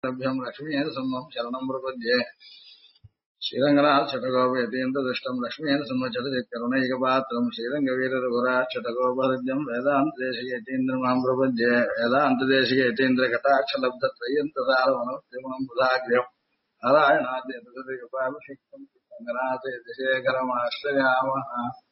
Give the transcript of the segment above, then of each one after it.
लभ्यं लक्ष्मीयेन सम्मं शरणं प्रपद्ये श्रीरङ्गनाथ षटकोपयतीन्द्रदृष्टं लक्ष्मीयेन सम्मचरिकरुणैकपात्रं श्रीरङ्गवीररघुराच्छटकोपहृद्यं वेदान्तदेशिकेतीन्द्रमां प्रपद्ये वेदान्तदेशिकेतीन्द्रकटाक्षलब्धत्रयन्तसारवणं बुधाग्र्यं नारायणाद्यकृपाभिषिक्तं रङ्गनाथेतिशेखरमाश्रयामः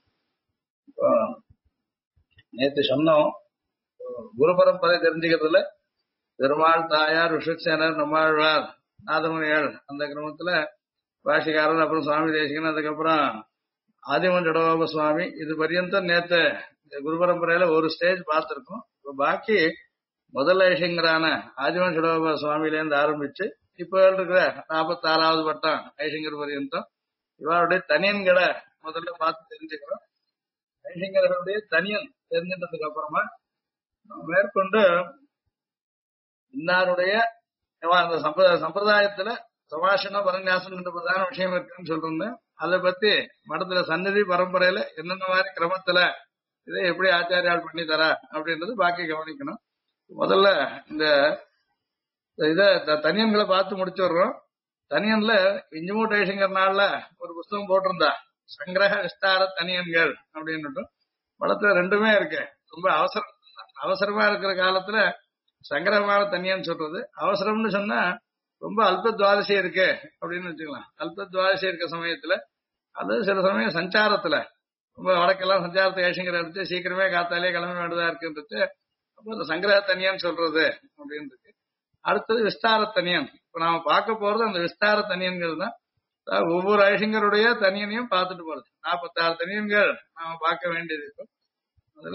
நேற்று சொன்னோம் குரு பரம்பரை தெரிஞ்சுக்கிறதுல பெருமாள் தாயார் ரிஷிசேனர் நம்மாழ்வார் நாதமுனிகள் அந்த கிரமத்துல பாஷிகாரர் அப்புறம் சுவாமி தேசிகன் அதுக்கப்புறம் ஆதிமன் ஜடகோப சுவாமி இது பர்யந்தம் நேத்து குரு பரம்பரையில ஒரு ஸ்டேஜ் பார்த்திருக்கோம். இப்ப பாக்கி முதல் ஐஷங்கரான ஆதிமன் ஜடகோப சுவாமியிலேருந்து ஆரம்பிச்சு இப்ப இருக்கிற 46வது பட்டம் ஐஷங்கர் பர்யந்தம் இவருடைய தனியன்களை முதல்ல பார்த்து தெரிஞ்சுக்கிறோம். ஐஷங்கர்களுடைய தனியன் தெரிஞ்சிட்டதுக்கு அப்புறமா மேற்கொண்டு இன்னாருடைய அந்த சம்பிரதாயத்துல சபாஷண பரநியாசம் என்ற பிரதான விஷயம் இருக்குன்னு சொல்றேன். அதை பத்தி மடத்துல சன்னதி பரம்பரையில என்னென்ன மாதிரி கிரமத்துல இதை எப்படி ஆச்சாரியால் பண்ணி தரா அப்படின்றது பாக்கி கவனிக்கணும். முதல்ல இந்த தனியன்களை பார்த்து முடிச்சுடுறோம். தனியன்ல இஞ்சுமூட் ஐஷங்கர் நாள்ல ஒரு புஸ்தகம் போட்டிருந்தா சங்கிரக விஸ்தார தனியன்கள் அப்படின்னு மடத்துல ரெண்டுமே இருக்கு. ரொம்ப அவசரமா இருக்கிற காலத்துல சங்கரமான தனியான்னு சொல்றது, அவசரம்னு சொன்னா ரொம்ப அல்ப துவாதசி இருக்கு அப்படின்னு வச்சுக்கலாம். அல்ப துவாதசி இருக்க சமயத்துல அது சில சமயம் சஞ்சாரத்துல ரொம்ப வடக்கெல்லாம் சஞ்சாரத்தை ஐஷங்கர் எடுத்து சீக்கிரமே காத்தாலே கிளம்ப வேண்டியதா இருக்குன்றது அப்போ அந்த சங்கரக தனியான்னு சொல்றது அப்படின்னு இருக்கு. அடுத்தது விஸ்தார தனியன். இப்ப நாம பார்க்க போறது அந்த விஸ்தார தனியன்கள் தான். ஒவ்வொரு ஐஷங்கருடைய தனியனையும் பார்த்துட்டு போறது 46 தனியன்கள் நாம பார்க்க வேண்டியது இருக்கும். அதுல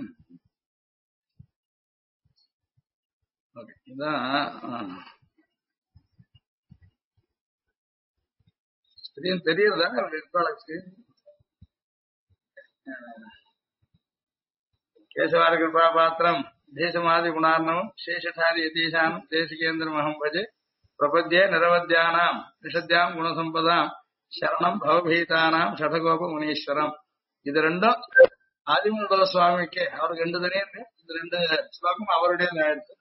இதான் தெரியறதா கேசவார கிருபா பாத்திரம் தேசமாதி குணார்ணவம் சேஷதாரி யதீஷானம் தேசிகேந்திரமஹம் பஜே பிரபத்யே நிரவத்யானாம் நிஷத்யாம் குணசம்பதாம் சரணம் பவபீதானாம் ஷடகோப முனீஸ்வரம். இது ரெண்டும் ஆதிமூல சுவாமிக்கு அவருக்கு 2 தனியா இருக்கு. இந்த 2 ஸ்லோகம் அவருடைய எடுத்து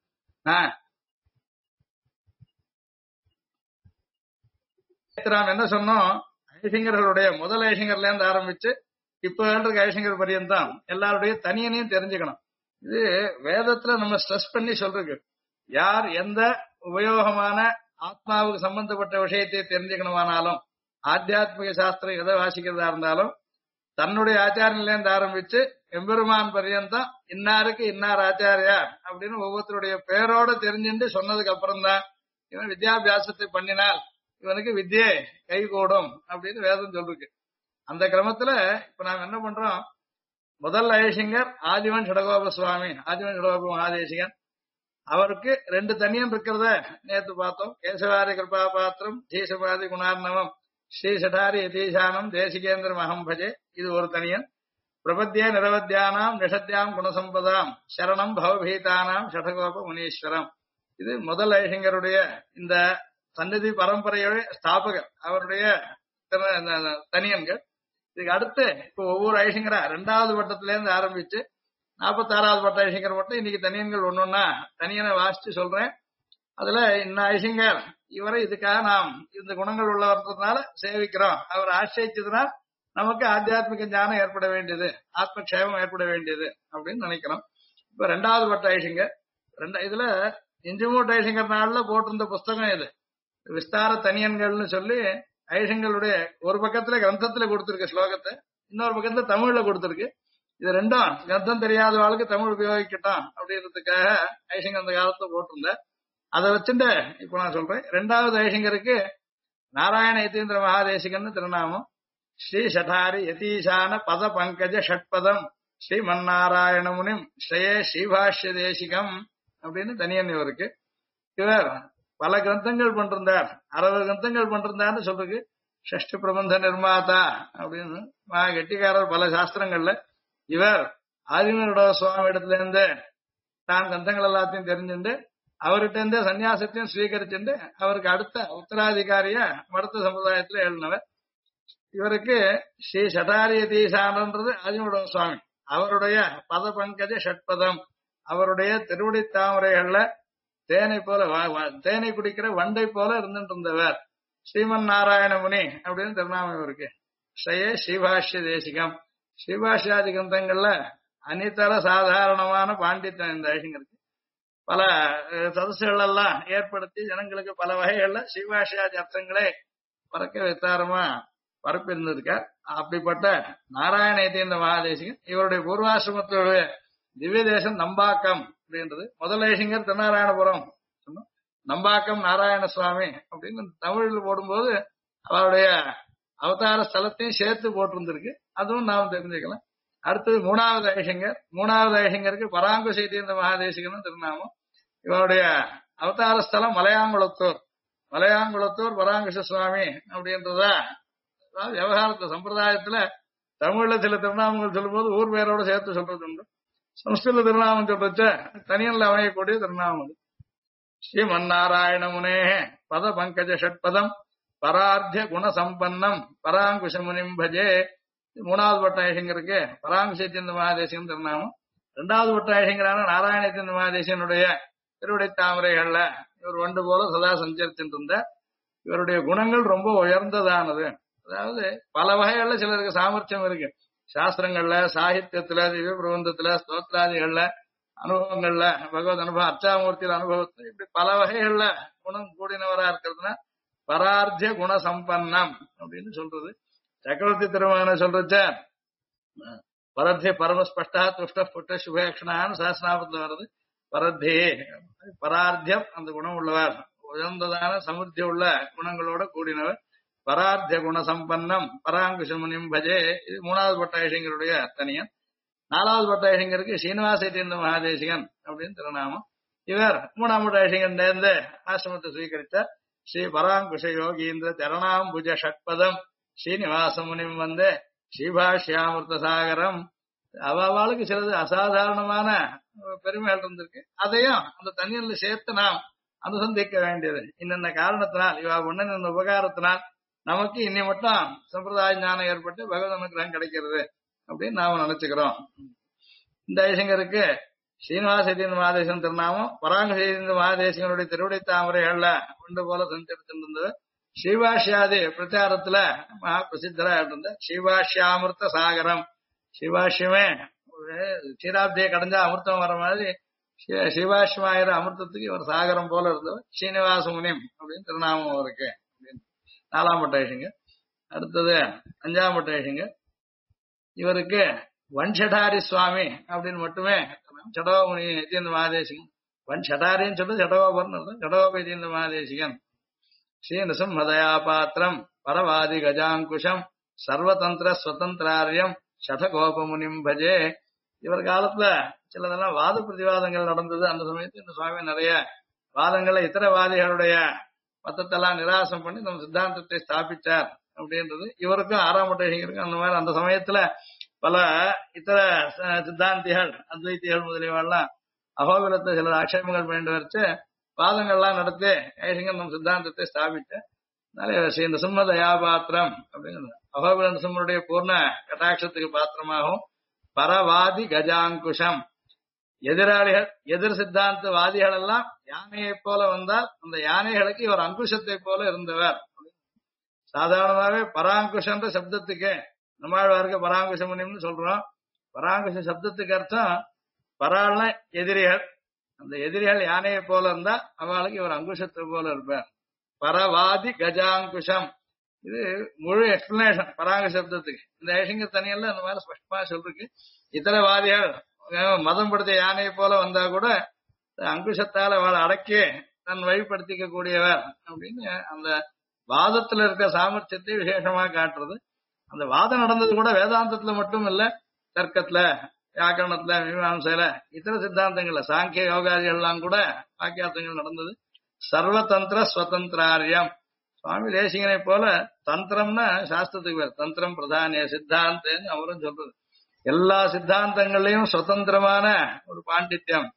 நாம் என்ன சொன்னோம், ஐஷங்கர்களுடைய முதல் ஐஷங்கர்ல இருந்து ஆரம்பிச்சு இப்ப இருக்க ஐஷங்கர் பரியந்தம் எல்லாருடைய தனியனையும் தெரிஞ்சுக்கணும். இது வேதத்துல நம்ம ஸ்ட்ரெஸ் பண்ணி சொல்றது, யார் எந்த உபயோகமான ஆத்மாவுக்கு சம்பந்தப்பட்ட விஷயத்தை தெரிஞ்சுக்கணுமானாலும் ஆத்தியாத்மிக சாஸ்திரம் எதை வாசிக்கிறதா இருந்தாலும் தன்னுடைய ஆச்சாரியன்ல இருந்து ஆரம்பிச்சு எம்பெருமான் பரியந்தம் இன்னாருக்கு இன்னார் ஆச்சாரியா அப்படின்னு ஒவ்வொருத்தருடைய பேரோட தெரிஞ்சுட்டு சொன்னதுக்கு அப்புறம் தான் இவன் வித்யாபியாசத்தை பண்ணினால் இவனுக்கு வித்யை கை கூடும் அப்படின்னு வேதம் சொல்லிருக்கு. அந்த கிரமத்துல இப்ப நாம என்ன பண்றோம், முதல் ஐஷங்கர் ஆதிவன் ஷடகோப சுவாமி, ஆதிவன் ஷடகோப மகாதேசிகன். அவருக்கு 2 தனியன் இருக்கிறத நேத்து பார்த்தோம். கேசவாரி கிருபா பாத்திரம் தீசபாதி குணார்ணவம் ஸ்ரீ சடாரி யதீஷானம் தேசிகேந்திர மகம் பஜே, இது ஒரு தனியன். பிரபத்யே நிரவத்யானாம் நிஷத்யாம் குணசம்பதாம் சரணம் பவபீதானாம் ஷடகோப முனீஸ்வரம். இது முதல் ஐஷங்கருடைய இந்த சன்னதி பரம்பரையோட ஸ்தாபகர் அவருடைய தனியன்கள். இதுக்கு அடுத்து இப்ப ஒவ்வொரு ஐஷங்கரா 2வது வட்டத்துல இருந்து ஆரம்பிச்சு 46வது வட்ட ஐஷங்கர் மட்டும் இன்னைக்கு தனியன்கள் ஒன்னொன்னா தனியனை வாசிச்சு சொல்றேன். அதுல இன்னும் ஐஷங்கர் இவரை இதுக்காக நாம் இந்த குணங்கள் உள்ளவர்றதுனால சேவிக்கிறோம், அவர் ஆசிரியச்சதுனா நமக்கு ஆத்தியாத்மிக ஞானம் ஏற்பட வேண்டியது, ஆத்மக்ஷேமம் ஏற்பட வேண்டியது அப்படின்னு நினைக்கிறோம். இப்ப 2வது வட்ட ஐஷங்கர் இதுல இஞ்சுமூட் ஐஷங்கர் நாள்ல போட்டிருந்த புஸ்தகம் இது விஸ்தார தனியன்கள்னு சொல்லி ஐஷங்களுடைய ஒரு பக்கத்துல கிரந்தத்துல கொடுத்திருக்கு ஸ்லோகத்தை, இன்னொரு பக்கத்துல தமிழ்ல கொடுத்திருக்கு. இது ரெண்டும் கிரந்தம் தெரியாத ஆளுக்கு தமிழ் உபயோகிக்கட்டும் அப்படின்றதுக்காக ஐஷங்கர் அந்த காலத்துல போட்டிருந்த. அதை வச்சுட்டு இப்ப நான் சொல்றேன். 2வது ஐஷங்கருக்கு நாராயண யதீந்திர மகாதேசிகன் திருநாமம். ஸ்ரீ சடாரி யதீஷான பத பங்கஜ ஷட்பதம் ஸ்ரீ மன்னாராயண முனிம் ஸ்ரீயே ஸ்ரீபாஷ்ய தேசிகம் அப்படின்னு தனியன் இவருக்கு. இவர் பல கிரந்தங்கள் பண்றார், 60 கிரந்தங்கள் பண்றாருன்னு சொல்றது. ஷஷ்டி பிரபந்த நிர்மாதா அப்படின்னு கெட்டிக்காரர் பல சாஸ்திரங்கள்ல. இவர் ஆதிமனோட சுவாமி இடத்துல இருந்து தான் கிரந்தங்கள் எல்லாத்தையும் தெரிஞ்சுட்டு அவர்கிட்ட இருந்து சன்னியாசத்தையும் ஸ்வீகரிச்சுட்டு அவருக்கு அடுத்த உத்தராதிகாரிய மடத்த சமுதாயத்துல எழுதினவர். இவருக்கு ஸ்ரீ சடாரிய தீசானன்றது ஆதிமனோட சுவாமி. அவருடைய பத பங்கஜ ஷட்பதம் அவருடைய திருவடி தாமரைகள்ல தேனை போல தேனை குடிக்கிற வண்டை போல இருந்துட்டு இருந்தவர் ஸ்ரீமன் நாராயண முனி அப்படின்னு திருநாமம் இருக்கு. ஸ்ரயே ஸ்ரீபாஷ்ய தேசிகம். ஸ்ரீபாஷ்யாதி கிரந்தங்கள்ல அனிதர சாதாரணமான பாண்டித்யம் இந்த ஐஷங்கருக்கு பல சதசுகள் எல்லாம் ஏற்படுத்தி ஜனங்களுக்கு பல வகைகள்ல ஸ்ரீபாஷ்யாதி அர்த்தங்களை பறக்க வித்தாரமா பரப்பியிருந்திருக்கார். அப்படிப்பட்ட நாராயண இந்த மகாதேசிகன் இவருடைய பூர்வாசிரமத்துடைய திவ்ய தேசம் நம்பாக்கம் அப்படின்றது. முதல் ஐஷங்கர் திருநாராயணபுரம் சொன்னோம். நம்பாக்கம் நாராயண சுவாமி அப்படின்னு தமிழில் போடும்போது அவருடைய அவதார ஸ்தலத்தையும் சேர்த்து போட்டிருந்திருக்கு. அதுவும் நாம் தெரிஞ்சுக்கலாம். அடுத்தது மூணாவது ஐஷங்கர். மூணாவது ஐஷங்கருக்கு பராங்குசை தீர்ந்த மகாதேசிகனும் திருநாமம். இவருடைய அவதார ஸ்தலம் மலையாங்குளத்தூர். மலையாங்குளத்தூர் பராங்குஷ சுவாமி அப்படின்றதா விவகாரத்து சம்பிரதாயத்துல தமிழ்ல சில திருநாமங்கள் சொல்லும்போது ஊர் பேரோட சேர்த்து சொல்றது உண்டு. சம்ஸ்கிருத திருநாமம் சொல்றச்ச தனியல்ல அமையக்கூடிய திருநாமம். ஸ்ரீமன்னாராயண முனே பத பங்கஜ ஷட்பதம் பரார்த்திய குணசம்பன்னம் பராங்குஷ முனிம் பஜே. மூணாவது பட்ட ஐஷங்கருக்கு பராங்குஷத்தின் மகாதேசிகன் திருநாமம். இரண்டாவது பட்ட ஐஷங்கரான நாராயணத்தின் மகாதேசியனுடைய திருவிடை தாமரைகள்ல இவர் வண்டு போல சதா சஞ்சரிச்சுட்டு இருந்த. இவருடைய குணங்கள் ரொம்ப உயர்ந்ததானது. அதாவது பல வகைகள்ல சிலருக்கு சாமர்த்தியம் இருக்கு. சாஸ்திரங்கள்ல, சாகித்யத்துல, திவ்ய பிரபந்தத்துல, ஸ்தோத்ராதிகள்ல, அனுபவங்கள்ல, பகவத் அனுபவம், அர்ச்சாமூர்த்தியில அனுபவத்துல, இப்படி பல வகைகள்ல குணம் கூடினவரா இருக்கிறதுனா பரார்த்திய குணசம்பன்னம் அப்படின்னு சொல்றது. சக்கரவர்த்தி திருமகனை சொல்றச்ச பரத்திய பரமஸ்பஷ்டா துஷ்ட புட்ட சுபேக்ஷனான்னு சாஸ்திராபத்துல வருது. பரத்தி பரார்த்தியம் அந்த குணம் உள்ளவர், உயர்ந்ததான சமுத்தி உள்ள குணங்களோட கூடினவர். பரார்த்திய குணசம்பன்னம் பராங்குஷமுனிம் பஜே. இது மூணாவது பட்ட ஐஷங்கருடைய தனியன். நாலாவது பட்ட ஐஷங்கருக்கு ஸ்ரீனிவாசை தீர்ந்த மகாதேசிகன் அப்படின்னு திருநாமம். இவர் மூணாம் பட்ட ஐஷங்கன் நேர்ந்து ஆசிரமத்தை சுவீகரித்தார். ஸ்ரீ பராங்குஷ யோகீந்திர சரணாம்புஜ ஷட்பதம் ஸ்ரீனிவாச முனிம் வந்து ஸ்ரீபாஷ்யாமிருத சாகரம். அவளுக்கு சிலது அசாதாரணமான பெருமைகள் இருந்திருக்கு. அதையும் அந்த தனியல்ல சேர்த்து நாம் அனுசந்திக்க வேண்டியது. இன்னென்ன காரணத்தினால் இவ ஒன்னு உபகாரத்தினால் நமக்கு இன்னி மட்டும் சம்பிரதாய ஞானம் ஏற்பட்டு பகவத் அனுகிரகம் கிடைக்கிறது அப்படின்னு நாம நினைச்சுக்கிறோம். இந்த ஐசங்கருக்கு ஸ்ரீனிவாசத்தின் மகாதேசன் திருநாமம். பராங்குசைந்த மகாதேசங்களுடைய திருவிடை தாமரைகள்ல ஒன்று போல சஞ்சரித்திருந்தது. ஸ்ரீபாஷ்யாதி பிரச்சாரத்துல மகா பிரசித்தரா இருந்த ஸ்ரீபாஷ்யாமிருத்த சாகரம். ஸ்ரீபாஷ்யமே க்ஷீராப்தியை கடைஞ்சா அமிர்தம் வர மாதிரி ஸ்ரீபாஷ்யமாயிர அமிர்தத்துக்கு இவர் சாகரம் போல இருந்தவர். ஸ்ரீனிவாச முனிம் அப்படின்னு திருநாமம் அவருக்கு. நாலாம் பட்ட ஐஷங்க. அடுத்தது அஞ்சாம் பட்ட ஐஷங்க. இவருக்கு வன்ஷடாரி சுவாமி அப்படின்னு மட்டுமே சடோமுனி தீர்ந்த மகாதேசிகன். வன்ஷடாரின்னு சொல்லி சடோபர்னு அர்த்தம். சடோபை தீர்ந்த மகாதேசிகன். ஸ்ரீ நிசம்மதயா பாத்திரம் பரவாதி கஜாங்குஷம் சர்வதந்திர ஸ்வதந்திராரியம் சடகோபமுனிம் பஜே. இவர் காலத்துல சிலதெல்லாம் வாத பிரதிவாதங்கள் நடந்தது. அந்த சமயத்துல இந்த சுவாமி நிறைய வாதங்களை இதர வாதிகளுடைய மத்தத்தெல்லாம் நிராசம் பண்ணி நம்ம சித்தாந்தத்தை ஸ்தாபிச்சார் அப்படின்றது. இவருக்கும் ஆறாம் பட்டைக்கும் அந்த மாதிரி அந்த சமயத்துல பல இதர சித்தாந்திகள் அத்வைத்திகள் முதலியவெல்லாம் அகோபிலத்தை சில ஆட்சேபங்கள் பண்ணிட்டு வச்சு வாதங்கள்லாம் நடத்தி ஐசிங்கன் நம்ம சித்தாந்தத்தை ஸ்தாபிச்சேன். அதனால ஸ்ரீ நிசம்ம தயாபாத்திரம் அப்படிங்கிறது அகோபில நிசம்மருடைய பூர்ண கட்டாட்சத்துக்கு பாத்திரமாகவும் பரவாதி கஜாங்குஷம். எதிராளிகள் எதிர் சித்தாந்த வாதிகள் எல்லாம் யானையை போல வந்தால் அந்த யானைகளுக்கு இவர் அங்குஷத்தை போல இருந்தவர். சாதாரணமாவே பராங்குஷன்ற சப்தத்துக்கு நம்மாழ்வாருக்கு பராங்குஷ முனிம்னு சொல்றோம். பராங்குஷ சப்தத்துக்கு அர்த்தம் பராள்னா எதிரிகள். அந்த எதிரிகள் யானையை போல இருந்தா அவளுக்கு இவர் அங்குஷத்தை போல இருப்பார். பரவாதி கஜாங்குஷம். இது முழு எக்ஸ்பிளனேஷன் பராங்க சப்தத்துக்கு. இந்த ஐஷங்க தனியல்ல அந்த மாதிரி ஸ்பஷ்டமா சொல்லிருக்கு. இதர வாதிகள் மதம் படுத்த யானையை போல வந்தா கூட அங்குஷத்தால அவளை அடக்கி தன் வழிபடுத்திக்க கூடியவர் அப்படின்னு அந்த வாதத்துல இருக்க சாமர்த்தியத்தை விசேஷமா காட்டுறது. அந்த வாதம் நடந்தது கூட வேதாந்தத்துல மட்டும் இல்ல, தர்க்கத்துல, வியாக்கரணத்துல, மீமாம்சையில, இதர சித்தாந்தங்கள்ல சாங்கிய யோகாதிகள் எல்லாம் கூட வாக்கியார்த்தங்கள் நடந்தது. சர்வதந்திர ஸ்வதந்திராரியம். சுவாமி தேசிகனை போல தந்திரம்னா சாஸ்திரத்துக்கு பேர். தந்திரம் பிரதானிய சித்தாந்தன்னு அவரும் சொல்றது. எல்லா சித்தாந்தங்கள்லயும் சுதந்திரமான ஒரு பாண்டித்யம்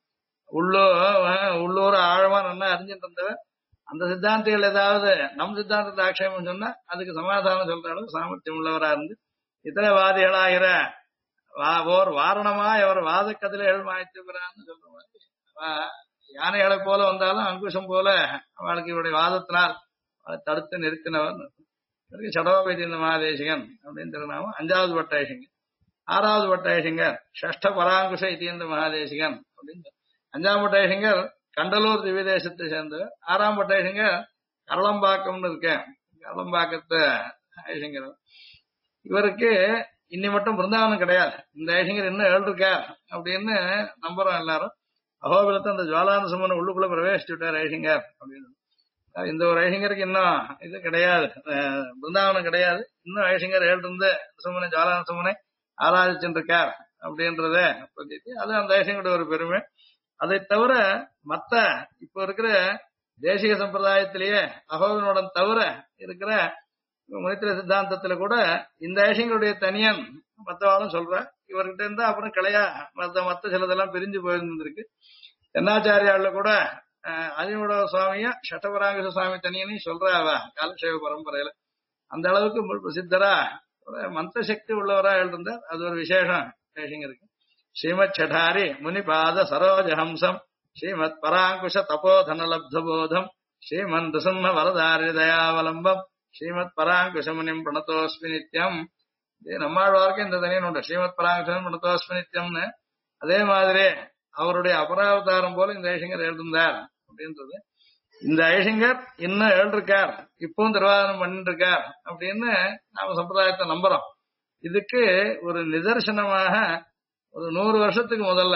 உள்ளூர் ஆழமா நல்லா அறிஞ்சிட்டு இருந்தவர். அந்த சித்தாந்திகள் ஏதாவது நம் சித்தாந்தத்தை ஆட்சேபம் சொன்னா அதுக்கு சமாதானம் சொல்ற அளவு சாமர்த்தியம் உள்ளவரா இருந்து இதரவாதிகளாகிற ஓர் வாரணமா அவர் வாத கதிரைகள் மாய்த்துக்கிறான்னு சொல்ற மாதிரி யானைகளை போல வந்தாலும் அங்குஷம் போல அவளுக்கு இவருடைய வாதத்தினால் அவளை தடுத்து நிறுத்தினவர். சடோபேதிந்த மகாதேசிகன் அப்படின்னு திருநாமம். 5வது பட்டாயசிங்கர். 6வது பட்டாயசிங்கர் ஷஷ்ட பராங்குஷ இத்தியந்த மகாதேசிகன் அப்படின்னு. 5ஆம் பட்டாயசிங்கர் கண்டலூர் திவ்ய தேசத்தை சேர்ந்தவர். 6ஆம் பட்டாயசிங்கர் கரளம்பாக்கம்னு இருக்கேன், கரளம்பாக்கத்தை ஐசிங்கர். இவருக்கு இன்னி மட்டும் பிருந்தாவனம் கிடையாது. இந்த ஐசிங்கர் இன்னும் எழுதிருக்கார் அப்படின்னு நம்புறோம் எல்லாரும். அகோபிலத்தை அந்த ஜுவாலான சுமனை உள்ளுக்குள்ள பிரவேசிச்சுட்டார் ஐசிங்கர் அப்படின்னு. இந்த ஒரு ஐசிங்கருக்கு இன்னும் இது கிடையாது, பிருந்தாவனம் கிடையாது. இன்னும் ஐசிங்கர் எழுதிருந்து சுமனை ஜுவாலான சுமனை ஆராதிச்சுருக்கார் அப்படின்றத பத்தி அது அந்த ஐசிங்கரோட ஒரு பெருமை. அதை தவிர மத்த இப்ப இருக்கிற தேசிய சம்பிரதாயத்திலேயே அகோபிலனுடன் தவிர இருக்கிற முனித்திர சித்தாந்தத்துல கூட இந்த ஐசிங்கருடைய தனியன் மத்தவாளும் சொல்ற. இவர்கிட்ட இருந்தா அப்புறம் கிளையா மத்த சிலதெல்லாம் பிரிஞ்சு போயிருந்திருக்கு. தென்னாச்சாரியால கூட அதிமுட சுவாமியும் சட்டபராங்கச சுவாமி தனியனையும் சொல்றா அவ காலசேவ பரம்பரையில. அந்த அளவுக்கு பிரசித்தரா மந்திர சக்தி உள்ளவரா எழுந்தார். அது ஒரு விசேஷம் ஐசிங்கருக்கு. ஸ்ரீமத் சடாரி முனிபாத சரோஜஹம்சம் ஸ்ரீமத் பராங்குஷ தபோதனலப்தபோதம் ஸ்ரீமன் ரிசும்ம வரதாரி தயாவலம்பம் ஸ்ரீமத் பராங்குஷ முனிம் பிரணதோஸ்மி நித்யம். நம்மாழ்வார்க்கு இந்த தனியன் உண்டு, ஸ்ரீமத் பராங்குஷம் பிரணதோஸ்மி நித்யம்னு. அதே மாதிரி அவருடைய அபராவதாரம் போல இந்த ஐசிங்கர் எழுந்தார் அப்படின்றது. இந்த ஐசிங்கர் இன்னும் எழுதிருக்கார், இப்பவும் திருவாதனம் பண்ணிட்டு இருக்கார் அப்படின்னு நாம சம்பிரதாயத்தை நம்புறோம். இதுக்கு ஒரு நிதர்சனமாக ஒரு 100 வருஷத்துக்கு முதல்ல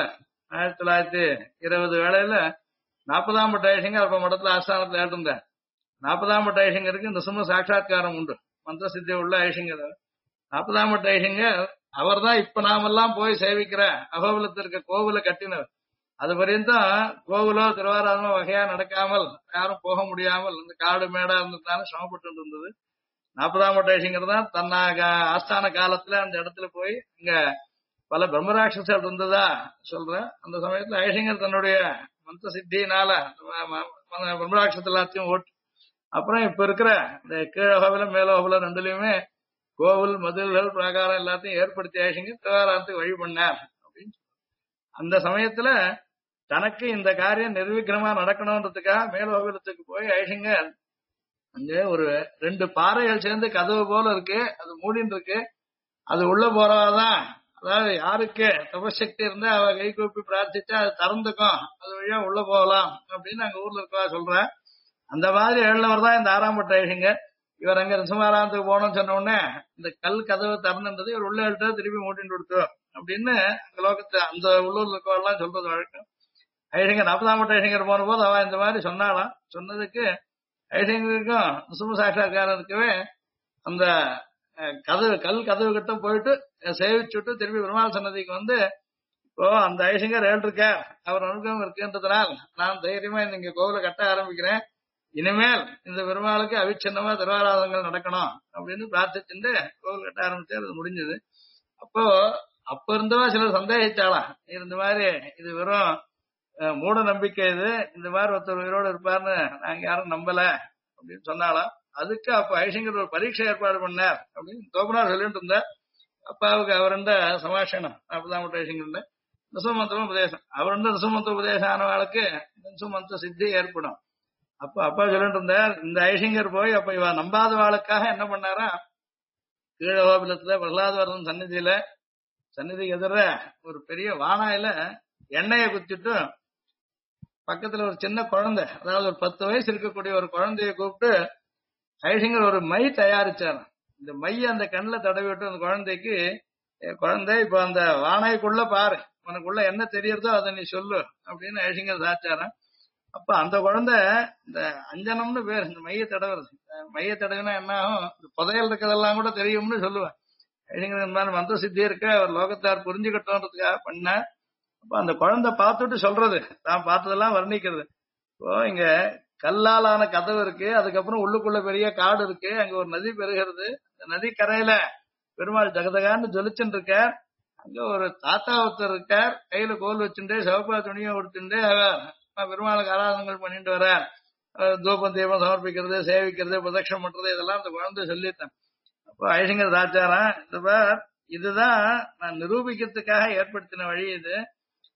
1920 வேளையில 40ஆம் பட்ட ஐசிங்கர் அப்ப மடத்துல ஆஸ்தானத்துல எழுதிருந்தார். 40ஆம் பட்ட ஐசிங்கருக்கு இந்த சும சாட்சா்காரம் உண்டு, மந்திர சித்தி உள்ள ஐசிங்கர். 40ஆம் பட்ட ஐசிங்கர் அவர் தான் இப்ப நாமெல்லாம் போய் சேவிக்கிற அகோபிலத்தில் இருக்க கோவில கட்டினவர். அது பரியந்தம் கோவிலோ திருவாராதனோ வகையா நடக்காமல் யாரும் போக முடியாமல் இந்த காடு மேடா இருந்ததுனால சிரமப்பட்டு இருந்தது. 40ஆம் பட்ட ஐசிங்கர் தான் தன்ன ஆஸ்தான காலத்துல அந்த இடத்துல போய் இங்க பல பிரம்மராட்சசர்கள் இருந்ததா சொல்ற. அந்த சமயத்துல ஐசிங்கர் தன்னுடைய மந்திர சித்தியினால பிரம்மராட்சச எல்லாத்தையும் ஓட்டு. அப்புறம் இப்ப இருக்கிற இந்த கீழகோவிலம் மேலோகோவிலம் ரெண்டுலயுமே கோவில் மதில்கள் பிரகாரம் எல்லாத்தையும் ஏற்படுத்தி ஐசிங்கர் திருவாராதனத்துக்கு வழி பண்ணார் அப்படின்னு. அந்த சமயத்துல தனக்கு இந்த காரியம் நிர்விக்ரமா நடக்கணும்ன்றதுக்காக மேலோகோவிலத்துக்கு போய் ஐசிங்கர் அங்க ஒரு 2 பாறைகள் சேர்ந்து கதவு போல இருக்கு, அது மூடின்னு இருக்கு. அது உள்ள போறவாதான், அதாவது யாருக்கு தபசக்தி இருந்தா அவ கை கூப்பி பிரார்த்திச்சா அது திறந்துக்கும், அது வழியா உள்ள போகலாம் அப்படின்னு அங்க ஊர்ல இருக்கவா சொல்ற. அந்த மாதிரி எழுந்தவர் தான் இந்த 6ஆம் பட்ட ஐசிங்கர். இவர் அங்க ரிசுமாராமத்துக்கு போகணும்னு சொன்ன உடனே இந்த கல் கதவு திறந்துன்றது இவர் உள்ள எழுத்து திருப்பி மூட்டின்னு கொடுத்தோம் அப்படின்னு அங்க லோகத்தை அந்த உள்ளூர்ல இருக்கவெல்லாம் சொல்றது வழக்கம். ஐசிங்கர் 40ஆம் பட்ட ஐசிங்கர் போன போது அவ இந்த மாதிரி சொன்னாலாம். சொன்னதுக்கு ஐசிங்கருக்கும் சும சாட்சா்காரம் இருக்கவே அந்த கல் கதவு கிட்ட போயிட்டு சேவிச்சுட்டு திருப்பி பெருமாள் சன்னதிக்கு வந்து இப்போ அந்த ஐசிங்கர் எழுதிருக்கார், அவர் அனுகிரகம் இருக்குன்றதுனால் நான் தைரியமா இங்க கோவில கட்ட ஆரம்பிக்கிறேன். இனிமேல் இந்த பெருமாளுக்கு அவிச்சின்னமா திருவாராதனங்கள் நடக்கணும் அப்படின்னு பிரார்த்திச்சுட்டு கோவில் கட்ட ஆரம்பிச்சு அது முடிஞ்சது. அப்போ அப்ப இருந்தவா சிலர் சந்தேகிச்சாலாம், இந்த மாதிரி இது வெறும் மூட நம்பிக்கை, இது இந்த மாதிரி ஒருத்தர் உயிரோடு இருப்பார்னு நாங்க யாரும் நம்பல அப்படின்னு சொன்னாலாம். அதுக்கு அப்ப ஐசிங்கர் ஒரு பரீட்சை ஏற்பாடு பண்ணார் அப்படின்னு தோப்பனார் சொல்லிட்டு இருந்தார். அப்பாவுக்கு அவர் இருந்த சமாஷனம் 40ஆம் பட்ட ஐசிங்கர் நிசுமந்திரம் உபதேசம், அவர் இருந்த நிசுமந்திர உபதேசம் ஆனவாளுக்கு நிசுமந்திர சித்தி ஏற்படும். அப்ப அப்பா சொல்லிட்டு இருந்தார், இந்த ஐசிங்கர் போய் அப்ப இவ நம்பாத வாளுக்காக என்ன பண்ணாரா, கீழகோபிலத்துல பிரகலாதவரதன் சந்நிதிக்கு எதிர ஒரு பெரிய வானாயில எண்ணெயை குத்திட்டு பக்கத்துல ஒரு சின்ன குழந்தை, அதாவது ஒரு 10 வயசு இருக்கக்கூடிய ஒரு குழந்தைய கூப்பிட்டு ஐசிங்கர் ஒரு மை தயாரிச்சார். இந்த மைய அந்த கண்ணுல தடவி விட்டு அந்த குழந்தைக்கு, குழந்தை இப்ப அந்த வானாய்க்குள்ள பாரு, உனக்குள்ள என்ன தெரியறதோ அதை நீ சொல்லு அப்படின்னு ஐசிங்கர் சாச்சாராம். அப்ப அந்த குழந்தை இந்த அஞ்சனம்னு பேர், இந்த மைய தடவுறது, மைய தடவினா என்ன ஆகும், புதையல் இருக்கிறதெல்லாம் கூட தெரியும்னு சொல்லுவேன். ஐசிங்கர் இந்த மாதிரி மந்திர சித்தி இருக்க அவர் லோகத்தார் புரிஞ்சுக்கிட்டோன்றதுக்காக பண்ண. அப்ப அந்த குழந்தை பார்த்துட்டு சொல்றது, தான் பார்த்ததெல்லாம் வர்ணிக்கிறது. இப்போ இங்க கல்லாலான கதவு இருக்கு, அதுக்கப்புறம் உள்ளுக்குள்ள பெரிய காடு இருக்கு, அங்க ஒரு நதி பெருகிறது, அந்த நதி கரையில பெருமாள் ஜகதகான்னு ஜொலிச்சுட்டு இருக்க. அங்க ஒரு தாத்தா ஒருத்தர் இருக்கார், கையில கோல் வச்சுட்டு சிவப்பா துணியை கொடுத்துட்டு பெருமாளுக்கு ஆராதனைகள் பண்ணிட்டு வர, தூபம் தீபம் சமர்ப்பிக்கிறது, சேவிக்கிறது, பிரதட்சணம் பண்றது, இதெல்லாம் அந்த குழந்தை சொல்லித்தான். அப்போ ஐசிங்கர் தாச்சாரம், இதுதான் நான் நிரூபிக்கிறதுக்காக ஏற்படுத்தின வழி இது.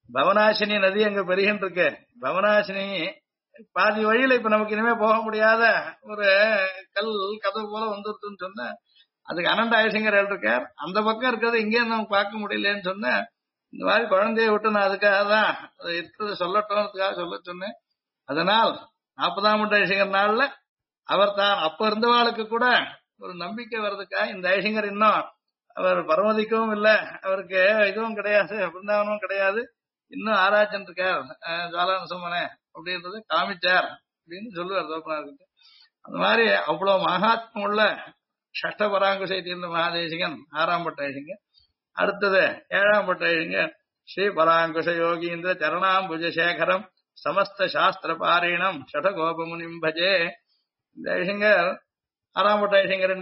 பவனாசினி நதி அங்க பெருகின்னு இருக்கு. பவனாசினி பாதி வழியில இப்ப நமக்கு இனிமே போக முடியாத ஒரு கல் கதவு போல வந்துருதுன்னு சொன்ன அதுக்கு அனந்த ஐசிங்கர் இருக்கார். அந்த பக்கம் இருக்கிறது இங்கே நமக்கு பார்க்க முடியலன்னு சொன்ன இந்த மாதிரி குழந்தைய விட்டு நான் அதுக்காக தான் அதை இருக்கிறத சொல்லட்டோன்றதுக்காக சொல்ல சொன்னேன். அதனால் 40ஆம் ஐசிங்கர் நாள்ல அவர் தான் அப்ப இருந்தவாளுக்கு கூட ஒரு நம்பிக்கை வர்றதுக்காக இந்த ஐசிங்கர் இன்னும் அவர் பரமதிக்கவும் இல்லை, அவருக்கு இதுவும் கிடையாது, பிருந்தாவனமும் கிடையாது, இன்னும் ஆராய்ச்சின்னு இருக்கார் ஜாலானசமனே அப்படின்றது காமிச்சார் அப்படின்னு சொல்லுவார் தோப்பனார்கிட்ட. அந்த மாதிரி அவ்வளவு மகாத்மம் உள்ள ஷஷ்ட பராங்குசை தீர்ந்த மகாதேசிகன் 6ஆம் பட்ட ஐசிங்கர். அடுத்தது 7ஆம் பட்ட ஐசிங்கர் ஸ்ரீ பராங்குஷ யோகீந்திர சரணாம்புஜ சேகரம் சமஸ்த சாஸ்திர பாரீணம் ஷடகோபமுனிம் பஜே. இந்த ஐசிங்கர் 6ஆம் பட்ட ஐசிங்கர்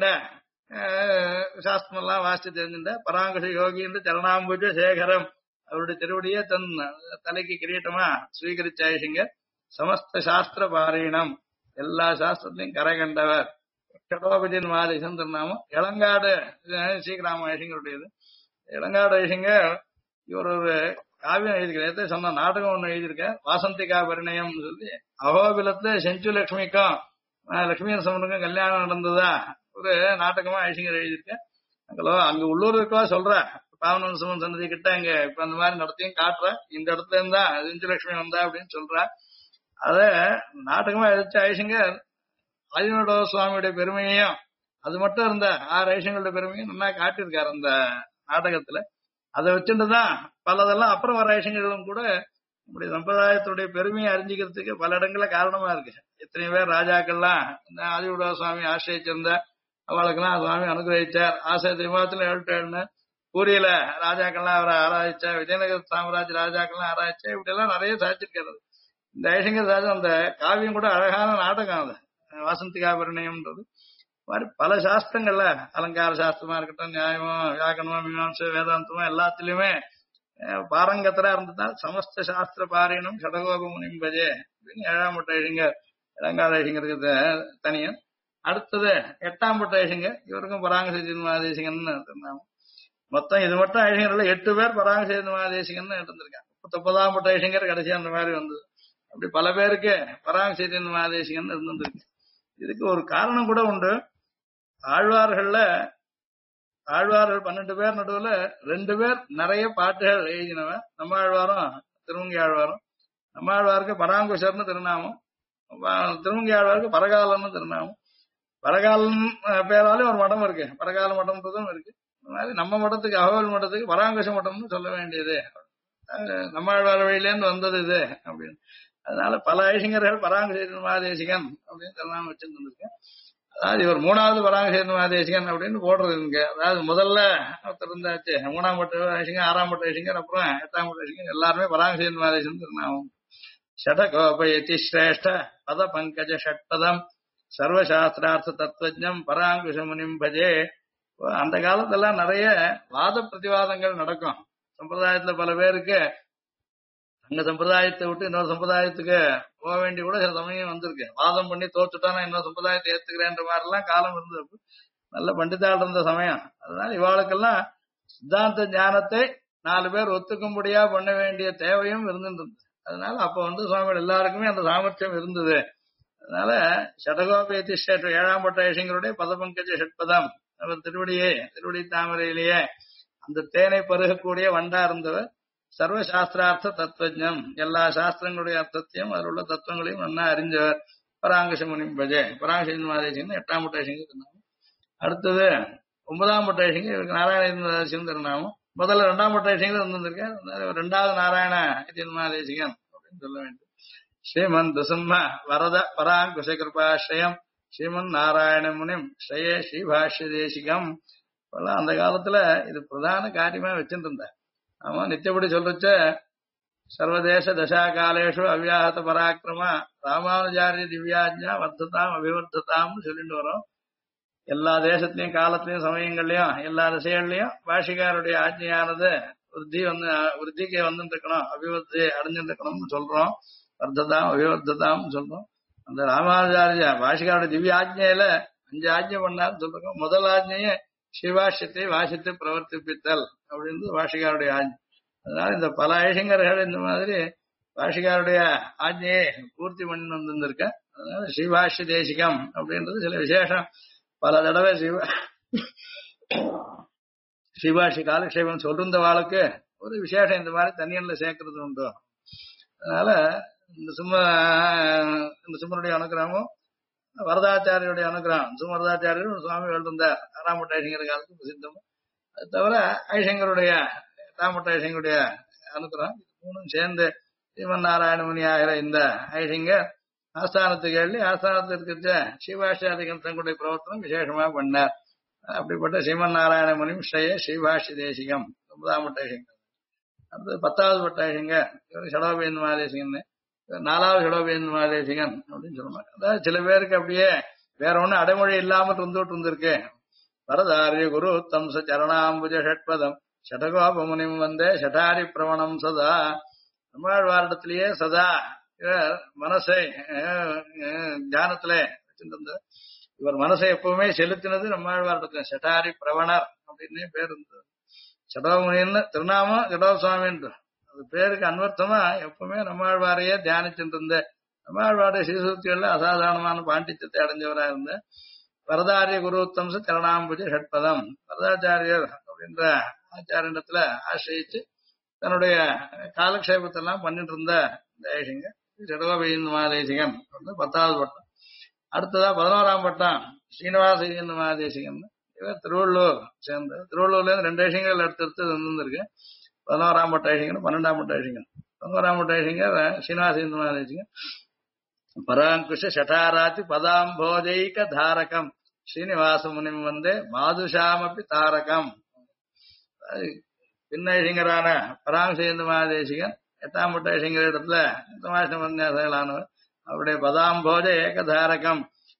சாஸ்திரம் எல்லாம் வாசித்து தெரிஞ்சிருந்த பராங்குஷ யோகீந்திர சரணாம்புஜ சேகரம் அவருடைய திருவடியே தன் தலைக்கு கிரீட்டமா ஸ்வீகரிச்ச ஐசிங்கர். சமஸ்த சாஸ்திர பாரீணம் எல்லா சாஸ்திரத்தையும் கரை கண்டவர். ஷடோபதின் மாதேசன் திருநாமம். இளங்காடு ஸ்ரீகிராம ஐசிங்கருடையது. இளங்காடு ஐசிங்கர் இவர் ஒரு காவியம் எழுதியிருக்காரு, சொன்ன நாடகம் ஒண்ணு எழுதியிருக்கார், வாசந்திகா பரிணயம் சொல்லி. அகோபிலத்துல செஞ்சு லட்சுமிக்கும் லட்சுமி நரசிம்மனுக்கும் கல்யாணம் நடந்ததா ஒரு நாடகமா ஐசிங்கர் எழுதியிருக்கேன். அங்க உள்ளூர் இருக்கவா சொல்ற பாவன நரசிம்மன் சன்னதி கிட்ட அங்க இப்ப அந்த மாதிரி நடத்தியும் காட்டுற, இந்த இடத்துல இருந்தா செஞ்சு லட்சுமி வந்தா அப்படின்னு சொல்ற. அத நாடகமா எழுதிச்ச ஐசிங்கர் ஆதினோட சுவாமியுடைய பெருமையையும் அது மட்டும் இருந்த 6 ஐசியங்களோட பெருமையும் நல்லா காட்டியிருக்காரு அந்த நாடகத்துல. அதை வச்சுட்டுதான் பலதெல்லாம் அப்புறம் வர ஐசியங்களும் கூட நம்முடைய சம்பிரதாயத்துடைய பெருமையை அறிஞ்சிக்கிறதுக்கு பல இடங்கள்ல காரணமா இருக்கு. எத்தனை பேர் ராஜாக்கள்லாம் ஆதிவிட சுவாமி ஆசிரியிருந்த அவளுக்கெல்லாம் சுவாமி அனுகிரகிச்சார். ஆசிரிய விமானத்துல 7 பூரியில ராஜாக்கள்லாம் அவரை ஆராய்ச்சா, விஜயநகர சாம்ராஜ்ய ராஜாக்கள்லாம் ஆராய்ச்சா, இப்படி எல்லாம் நிறைய சாதிச்சிருக்காரு. இந்த ஐசிங்கர் ராஜா அந்த காவியம் கூட அழகான நாடகம் அது வாசந்திகா பரிணயம்ன்றது. மாதிரி பல சாஸ்திரங்கள்ல அலங்கார சாஸ்திரமா இருக்கட்டும், நியாயமோ வியாக்கணமோ மீமாம்ச வேதாந்தமோ எல்லாத்திலுமே பாரங்கத்தரா இருந்ததால் சமஸ்த சாஸ்திர பாரீணம் ஷடகோபமுனிம் பஜே அப்படின்னு 7ஆம் பட்ட ஐசிங்கர் இளங்காடு ஐசிங்கருக்கு தனியன். அடுத்தது 8ஆம் பட்ட ஐசிங்கர், இவருக்கும் பராங்கசேதி மகாதேசிகன் இருந்தாங்க. மொத்தம் இது மட்டும் ஐசிங்கர்ல 8 பேர் பராங்கசேதி மகாதேசிகன் இருந்திருக்காங்க. 39ஆம் பட்ட ஐசிங்கர் கடைசி அந்த மாதிரி வந்தது. அப்படி பல பேருக்கு பராங்கசேதி மகாதேசிகன் இருந்திருக்கு. இதுக்கு ஒரு காரணம் கூட உண்டு. ஆழ்வார்கள் 12 பேர் நடுவுல 2 பேர் நிறைய பாட்டுகள் எழுதினவன். நம்ம ஆழ்வாரும் திருவங்கி ஆழ்வாரும். நம்ம ஆழ்வாருக்கு பராங்குஷர்னு திருநாமம், திருவங்கி ஆழ்வாருக்கு பரகாலன்னு திருநாமம். பரகாலன் பேராலும் ஒரு மடம் இருக்கு, பரகால மடம்ன்றதும் இருக்கு. இந்த மாதிரி நம்ம மடத்துக்கு அகவல் மடத்துக்கு பராங்குஷ மடம்னு சொல்ல வேண்டியது. நம்ம ஆழ்வார் வழியிலேருந்து வந்தது இது அப்படின்னு. அதனால பல ஐசிங்கர்கள் பராங்குசேதி மகாதேசிகன் அப்படின்னு திருநாமம் வச்சிருந்துருக்கேன். அதாவது இவர் 3வது பராங்கசேதி மகாதேசிகன் அப்படின்னு போடுறது இங்க. அதாவது முதல்ல ஒருத்தர் இருந்தாச்சு 3ஆம் பட்ட ஐசிங்கர், 6ஆம் பட்ட ஐசிங்கர், அப்புறம் 8ஆம் பட்ட ஐசிங்கர், எல்லாருமே பராங்கசேதி மகாதேசிகன் திருநாமம். ஷடகோபயதி சிரேஷ்ட பத பங்கஜ ஷட்பதம் சர்வசாஸ்திரார்த்த தத்துவஜம் பராங்குஷ முனிம் பஜே. அந்த காலத்தெல்லாம் நிறைய வாத பிரதிவாதங்கள் நடக்கும் சம்பிரதாயத்துல. பல பேருக்கு அங்க சம்பிரதாயத்தை விட்டு இன்னொரு சம்பிரதாயத்துக்கு போக வேண்டி கூட சில சமயம் வந்திருக்கு. வாதம் பண்ணி தோத்துட்டானா இன்னொரு சம்பிரதாயத்தை ஏத்துக்கிறேன்ற மாதிரி எல்லாம் காலம் இருந்தது. நல்ல பண்டிதாள் இருந்த சமயம். அதனால இவாளுக்கெல்லாம் சித்தாந்த ஞானத்தை 4 பேர் ஒத்துக்கும்படியா பண்ண வேண்டிய தேவையும் இருந்துருந்தது. அதனால அப்ப சுவாமிகள் எல்லாருக்குமே அந்த சாமர்த்தியம் இருந்தது. அதனால ஷடகோபேதி 7ஆம் பட்ட ஐசிங்கருடைய பதபங்கஜ ஷட்பதம், அவர் திருவடி தாமரையிலேயே அந்த தேனை பருகக்கூடிய வண்டா இருந்தவர். சர்வசாஸ்திரார்த்த தத்துவஜம், எல்லா சாஸ்திரங்களுடைய அர்த்தத்தையும் அதில் உள்ள தத்துவங்களையும் நல்லா அறிஞ்சவர். பராங்குஷ முனிம் பஜே. பராங்குஷ மகாதேசிகன் 8ஆம் பட்ட ஐசிங்கர் திருநாமம். அடுத்தது 9ஆம் பட்ட ஐசிங்கர், இவருக்கு நாராயண திருநாமம். முதல்ல 2ஆம் பட்ட ஐசிங்கர் இருந்திருக்கேன், 2வது நாராயண மகாதேசிகன் அப்படின்னு சொல்ல வேண்டும். ஸ்ரீமன் துசும்ம வரத பராங்குஷ கிருபாஸ்ரயம் ஸ்ரீமன் நாராயண முனிம் ஸ்ரயே ஸ்ரீபாஷ்ய தேசிகம். அந்த காலத்துல இது பிரதான காரியமா வச்சுட்டு இருந்தார். ஆமா, நித்தியப்படி சொல்றச்ச சர்வதேச தசா காலேஷு அவ்யாஹத பராக்கிரமா ராமானுஜாரிய திவ்யாஜ்ஞா வர்த்ததாம் அபிவர்த்ததாம்னு சொல்லிட்டு வரோம். எல்லா தேசத்திலயும் காலத்திலயும் சமயங்கள்லயும் எல்லா திசைகள்லயும் பாஷிகாருடைய ஆஜ்ஞையானது விருத்திக்கு வந்துட்டு இருக்கணும், அபிவர்த்தி அடைஞ்சிட்டு இருக்கணும்னு சொல்றோம். வர்த்ததாம் அபிவர்த்ததாம் சொல்றோம். அந்த ராமானுஜாரிய பாஷிகாருடைய திவ்ய ஆஜ்ஞையில 5 ஆஜ்ஞை பண்ணான்னு சொல்றோம். முதல் ஆஜ்ஞையே சிவாஷ்யத்தை வாசித்து பிரவர்த்திப்பித்தல் அப்படின்னு பாஷிகாருடைய ஆஜ்ஞை. அதனால இந்த பல ஐஷங்கர்கள் இந்த மாதிரி பாஷிகாருடைய ஆஜ்ஞையை பூர்த்தி பண்ணி வந்திருக்க. அதனால ஸ்ரீபாஷ்ய தேசிகம் அப்படின்றது சில விசேஷம். பல தடவை ஸ்ரீபாஷ்ய காலக்ஷேபம் சொல்ற வாழ்க்கை ஒரு விசேஷம் இந்த மாதிரி தனியன்ல சேர்க்கறது உண்டு. அதனால இந்த சும்மருடைய அனுகிரகமும் வரதாச்சாரியுடைய அனுகிரகம், சுமரதாச்சாரியர் சுவாமி எழுந்த ஆறாம் பட்ட ஐசங்கர் காலத்துக்கு பிரசித்தமும், அது தவிர ஐசங்கருடைய எட்டாம் பட்ட ஐசங்கருடைய அனுகிரகம் மூணும் சேர்ந்து ஸ்ரீமன் நாராயணமுனி ஆகிற இந்த ஐசங்கர் ஆஸ்தானத்துக்கு எழுதி ஆஸ்தானத்துக்கு இருக்க ஸ்ரீபாஷ்யாதிகம் தங்களுடைய பிரவர்த்தனம் விசேஷமா பண்ணார். அப்படிப்பட்ட ஸ்ரீமன் நாராயணமுனி ஸ்ரீபாஷ்ய தேசிகம் 9ஆம் பட்ட ஐசங்கர். அடுத்தது 10வது பட்ட ஐசங்கர் இவர் ஷடோபேந்து மகாதேசிகன், 4வது ஷடோபேந்து மகாதேசிகன் அப்படின்னு சொல்லுவாங்க. அதாவது சில பேருக்கு அப்படியே வேற ஒண்ணு அடைமொழி இல்லாம இருந்துருக்கு. வரதாரிய குரு தம்ச சரணாம்புஜ ஷட்பதம் ஷடகோபமுனிம் வந்தே ஷடாரி பிரவணம் சதா. நம்மாழ்வாரிடத்திலேயே சதா மனசை தியானத்துல வச்சிருந்தது. இவர் மனசை எப்பவுமே செலுத்தினது நம்மாழ்வாரிடத்துல ஷடாரி பிரவணர் அப்படின்னு பேர் இருந்தது. சடோமுனின்னு திருநாமம் ஜடோ சுவாமின்னு அது பேருக்கு அன்வர்த்தமா எப்பவுமே நம்மாழ்வாரையே தியானிச்சுட்டு இருந்த நம்மாழ்வாருடைய ஸ்ரீசூக்திகள்ல அசாதாரணமான பாண்டித்யத்தை அடைஞ்சவரா இருந்த வரதாரிய குருத்தம்ச சரணாம்புஜ ஷட்பதம். வரதாச்சாரியர் அப்படின்ற ஆச்சாரியத்துல ஆசிரியிச்சு தன்னுடைய காலக்ஷேபத்தை எல்லாம் பண்ணிட்டு இருந்த இந்த ஐசிங்க ஜடோபேந்து மகாதேசிகன் 10வது பட்டம். அடுத்ததா 11ஆம் பட்டம் ஸ்ரீனிவாசேந்து மகாதேசிகன். இவர் திருவள்ளூர் சேர்ந்த, திருவள்ளூர்ல இருந்து 2 ஐசிங்கர்கள் எடுத்து இருந்திருக்கு. 11ஆம் பட்ட ஐசிங்கன், 12ஆம் பட்ட ஐசிங்கன். 11ஆம் பட்ட ஐசிங்கர் ஸ்ரீனிவாசேந்து மகாதேசிகன். பராங்குஷ ஷட்டாராதி பதாம்போதைக தாரகம் ஸ்ரீனிவாச முனிம் வந்தே மாதுஷாமப்பி தாரகம். பின்ன ஐசிங்கரான பராங்குஷேந்து மகாதேசிகன் 8ஆம் பட்ட ஐசிங்கர் இடத்துல சமாஷ்ட மன்யாசங்களானவர். அவருடைய பதாம்போஜ ஏகதாரகம்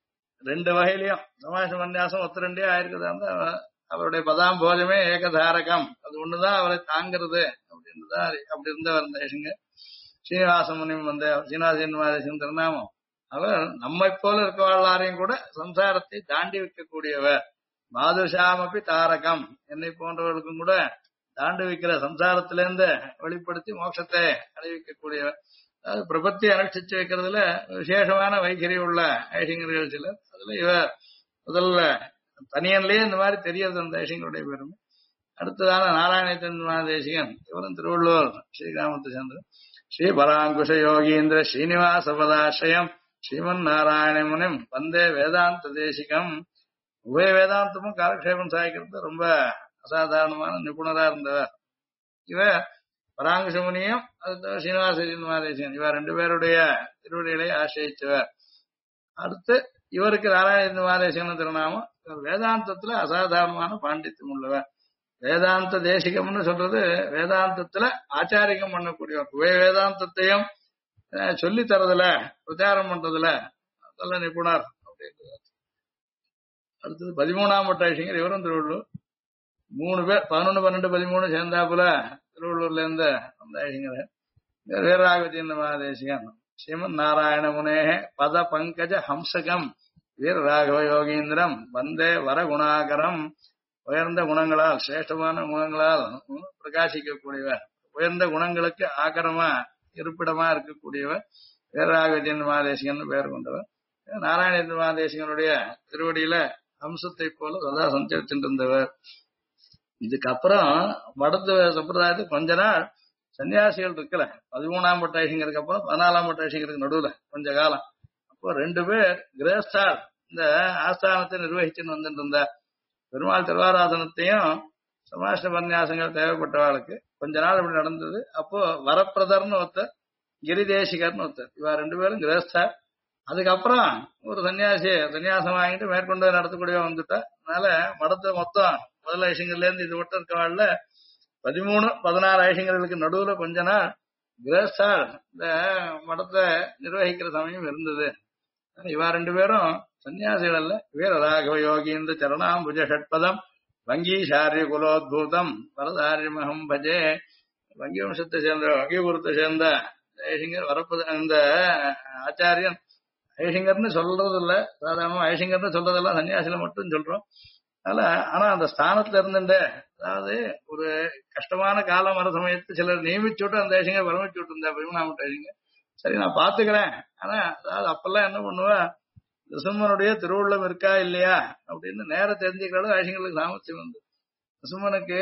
2 வகையிலையும் சமாஷ மன்யாசம் ஒத்துரெண்டே ஆயிருக்குது. அந்த அவருடைய பதாம்போஜமே ஏகதாரகம், அது ஒண்ணுதான் அவரை தாங்கிறது அப்படின்றதா அப்படி இருந்தவர் இந்த ஐசிங்க. ஸ்ரீனிவாச முனிம் வந்த ஸ்ரீனிவாசன் மகாதேசிகன் திருநாமம். அவர் நம்மை போல இருக்கவாளையும் கூட சம்சாரத்தை தாண்டி வைக்கக்கூடியவர். மாதுஷாமப்பி தாரகம், என்னை போன்றவர்களுக்கும் கூட தாண்டி வைக்கிற சம்சாரத்திலிருந்து வெளிப்படுத்தி மோட்சத்தை அடைவிக்கக்கூடியவர். அதாவது பிரபத்தி அனுஷ்டிச்சு வைக்கிறதுல விசேஷமான வைகரி உள்ள ஐசிங்கர்கள் சிலர். அதுல இவர் முதல்ல தனியன்லயே இந்த மாதிரி தெரியறது அந்த ஐசிங்கருடைய பெருமை. அடுத்ததான நாராயணத்தன் மகாதேசிகன், இவரும் திருவள்ளூர் ஸ்ரீகிராமத்தை சேர்ந்தது. ஸ்ரீ பராங்குஷ யோகீந்திர ஸ்ரீனிவாச பதாசிரயம் ஸ்ரீமன் நாராயண முனிம் வந்தே வேதாந்த தேசிகம். உபய வேதாந்தமும் காலக்ஷேபம் சாய்க்கிறது ரொம்ப அசாதாரணமான நிபுணரா இருந்தவர். இவர் பராங்குஷ முனியும் அது ஸ்ரீனிவாச மகாதேசிகன், இவர் 2 பேருடைய திருவடிகளை ஆசிரியச்சவர். அடுத்து இவருக்கு நாராயண மகாதேசிகன் திருநாமம். இவர் வேதாந்தத்துல அசாதாரணமான பாண்டித்யம் உள்ளவர். வேதாந்த தேசிகம்னு சொல்றது வேதாந்தத்துல ஆச்சாரியம் பண்ணக்கூடியவர். வேதாந்தத்தையும் சொல்லி தரதுல பிரச்சாரம் பண்றதுல நல்ல நிபுணர் அப்படின்றது. அடுத்தது 13ஆம் பட்ட ஐசிங்கர், இவரும் திருவள்ளூர். 3 பேர் 11, 12, 13 சேர்ந்தாப்புல திருவள்ளூர்ல இருந்த அந்த ஐசிங்கர். வீரராகவதி மகாதேசிகன் ஸ்ரீமன் நாராயண முனே பத பங்கஜ ஹம்சகம் வீரராகவ யோகீந்திரம் வந்தே வரகுணாகரம். உயர்ந்த குணங்களால் சிரேஷ்டமான குணங்களால் பிரகாசிக்கக்கூடியவர், உயர்ந்த குணங்களுக்கு ஆகரமா இருப்பிடமா இருக்கக்கூடியவர் வீரராகவதி மகாதேசிகன் பெயர் கொண்டவர். நாராயண மகாதேசிகனுடைய திருவடியில அம்சத்தை போல சதா சஞ்சரிச்சுட்டு இருந்தவர். இதுக்கப்புறம் வடத்து சம்பிரதாயத்துக்கு கொஞ்ச நாள் சன்னியாசிகள் இருக்கல. 13ஆம் பட்ட ஐசிங்கருக்கு அப்புறம் 14ஆம் பட்ட ஐசிங்கருக்கு நடுவுல கொஞ்ச காலம். அப்போ 2 பேர் கிரேஸ்தார் இந்த ஆஸ்தானத்தை நிர்வகிச்சுன்னு வந்துட்டு இருந்தார். பெருமாள் திருவாராதனத்தையும் சமாஷ்ட பன்னியாசங்கள் தேவைப்பட்டவாளுக்கு கொஞ்ச நாள் இப்படி நடந்தது. அப்போ வரப்பிரதர்னு ஒருத்தர், கிரிதேசிகர்னு ஒருத்தர், இவா 2 பேரும் கிரேஸ்தார். அதுக்கப்புறம் ஒரு சன்னியாசம் வாங்கிட்டு மேற்கொண்டு நடத்தக்கூடிய வந்துட்டா. அதனால மடத்தை மொத்தம் முதல் ஐசிங்கர்ல இருந்து இது மட்டும் இருக்கவாள்ல 13, 16 ஐசிங்கர்களுக்கு நடுவுல கொஞ்ச நாள் கிரேஸ்தார் இந்த மடத்தை நிர்வகிக்கிற சமயம் இருந்தது. இவா 2 பேரும் சன்னியாசிகள் அல்ல. வீரராகவ யோகீந்திர சரணாம்புஜ ஷட்பதம் வங்கீஷாரிய குலோத்பூதம் வரதாரியமகம் பஜே. வங்கி வம்சத்தை சேர்ந்த வங்கிபுரத்தை சேர்ந்த ஐசிங்கர் வரப்பது. அந்த ஆச்சாரியன் ஐசிங்கர்னு சொல்றது இல்ல, சாதாரண ஐசிங்கர்னு சொல்றதெல்லாம் சன்னியாசில மட்டும் சொல்றோம். அதனால ஆனா அந்த ஸ்தானத்துல இருந்துட்டு அதாவது ஒரு கஷ்டமான காலம் வர சமயத்து சிலர் நியமிச்சுட்டு அந்த ஐஷங்கர் வரமிச்சு விட்டு இருந்தா பெருமாமட்ட ஐஷங்கர். சரி நான் பாத்துக்கிறேன். ஆனா அதாவது அப்பெல்லாம் என்ன பண்ணுவா, நிருசிம்மனுடைய திருவுள்ளம் இருக்கா இல்லையா அப்படின்னு நேரம் தெரிஞ்சுக்கிறாலும் ஐஷங்களுக்கு சாமர்த்தியம் வந்து நிருசிம்மனுக்கு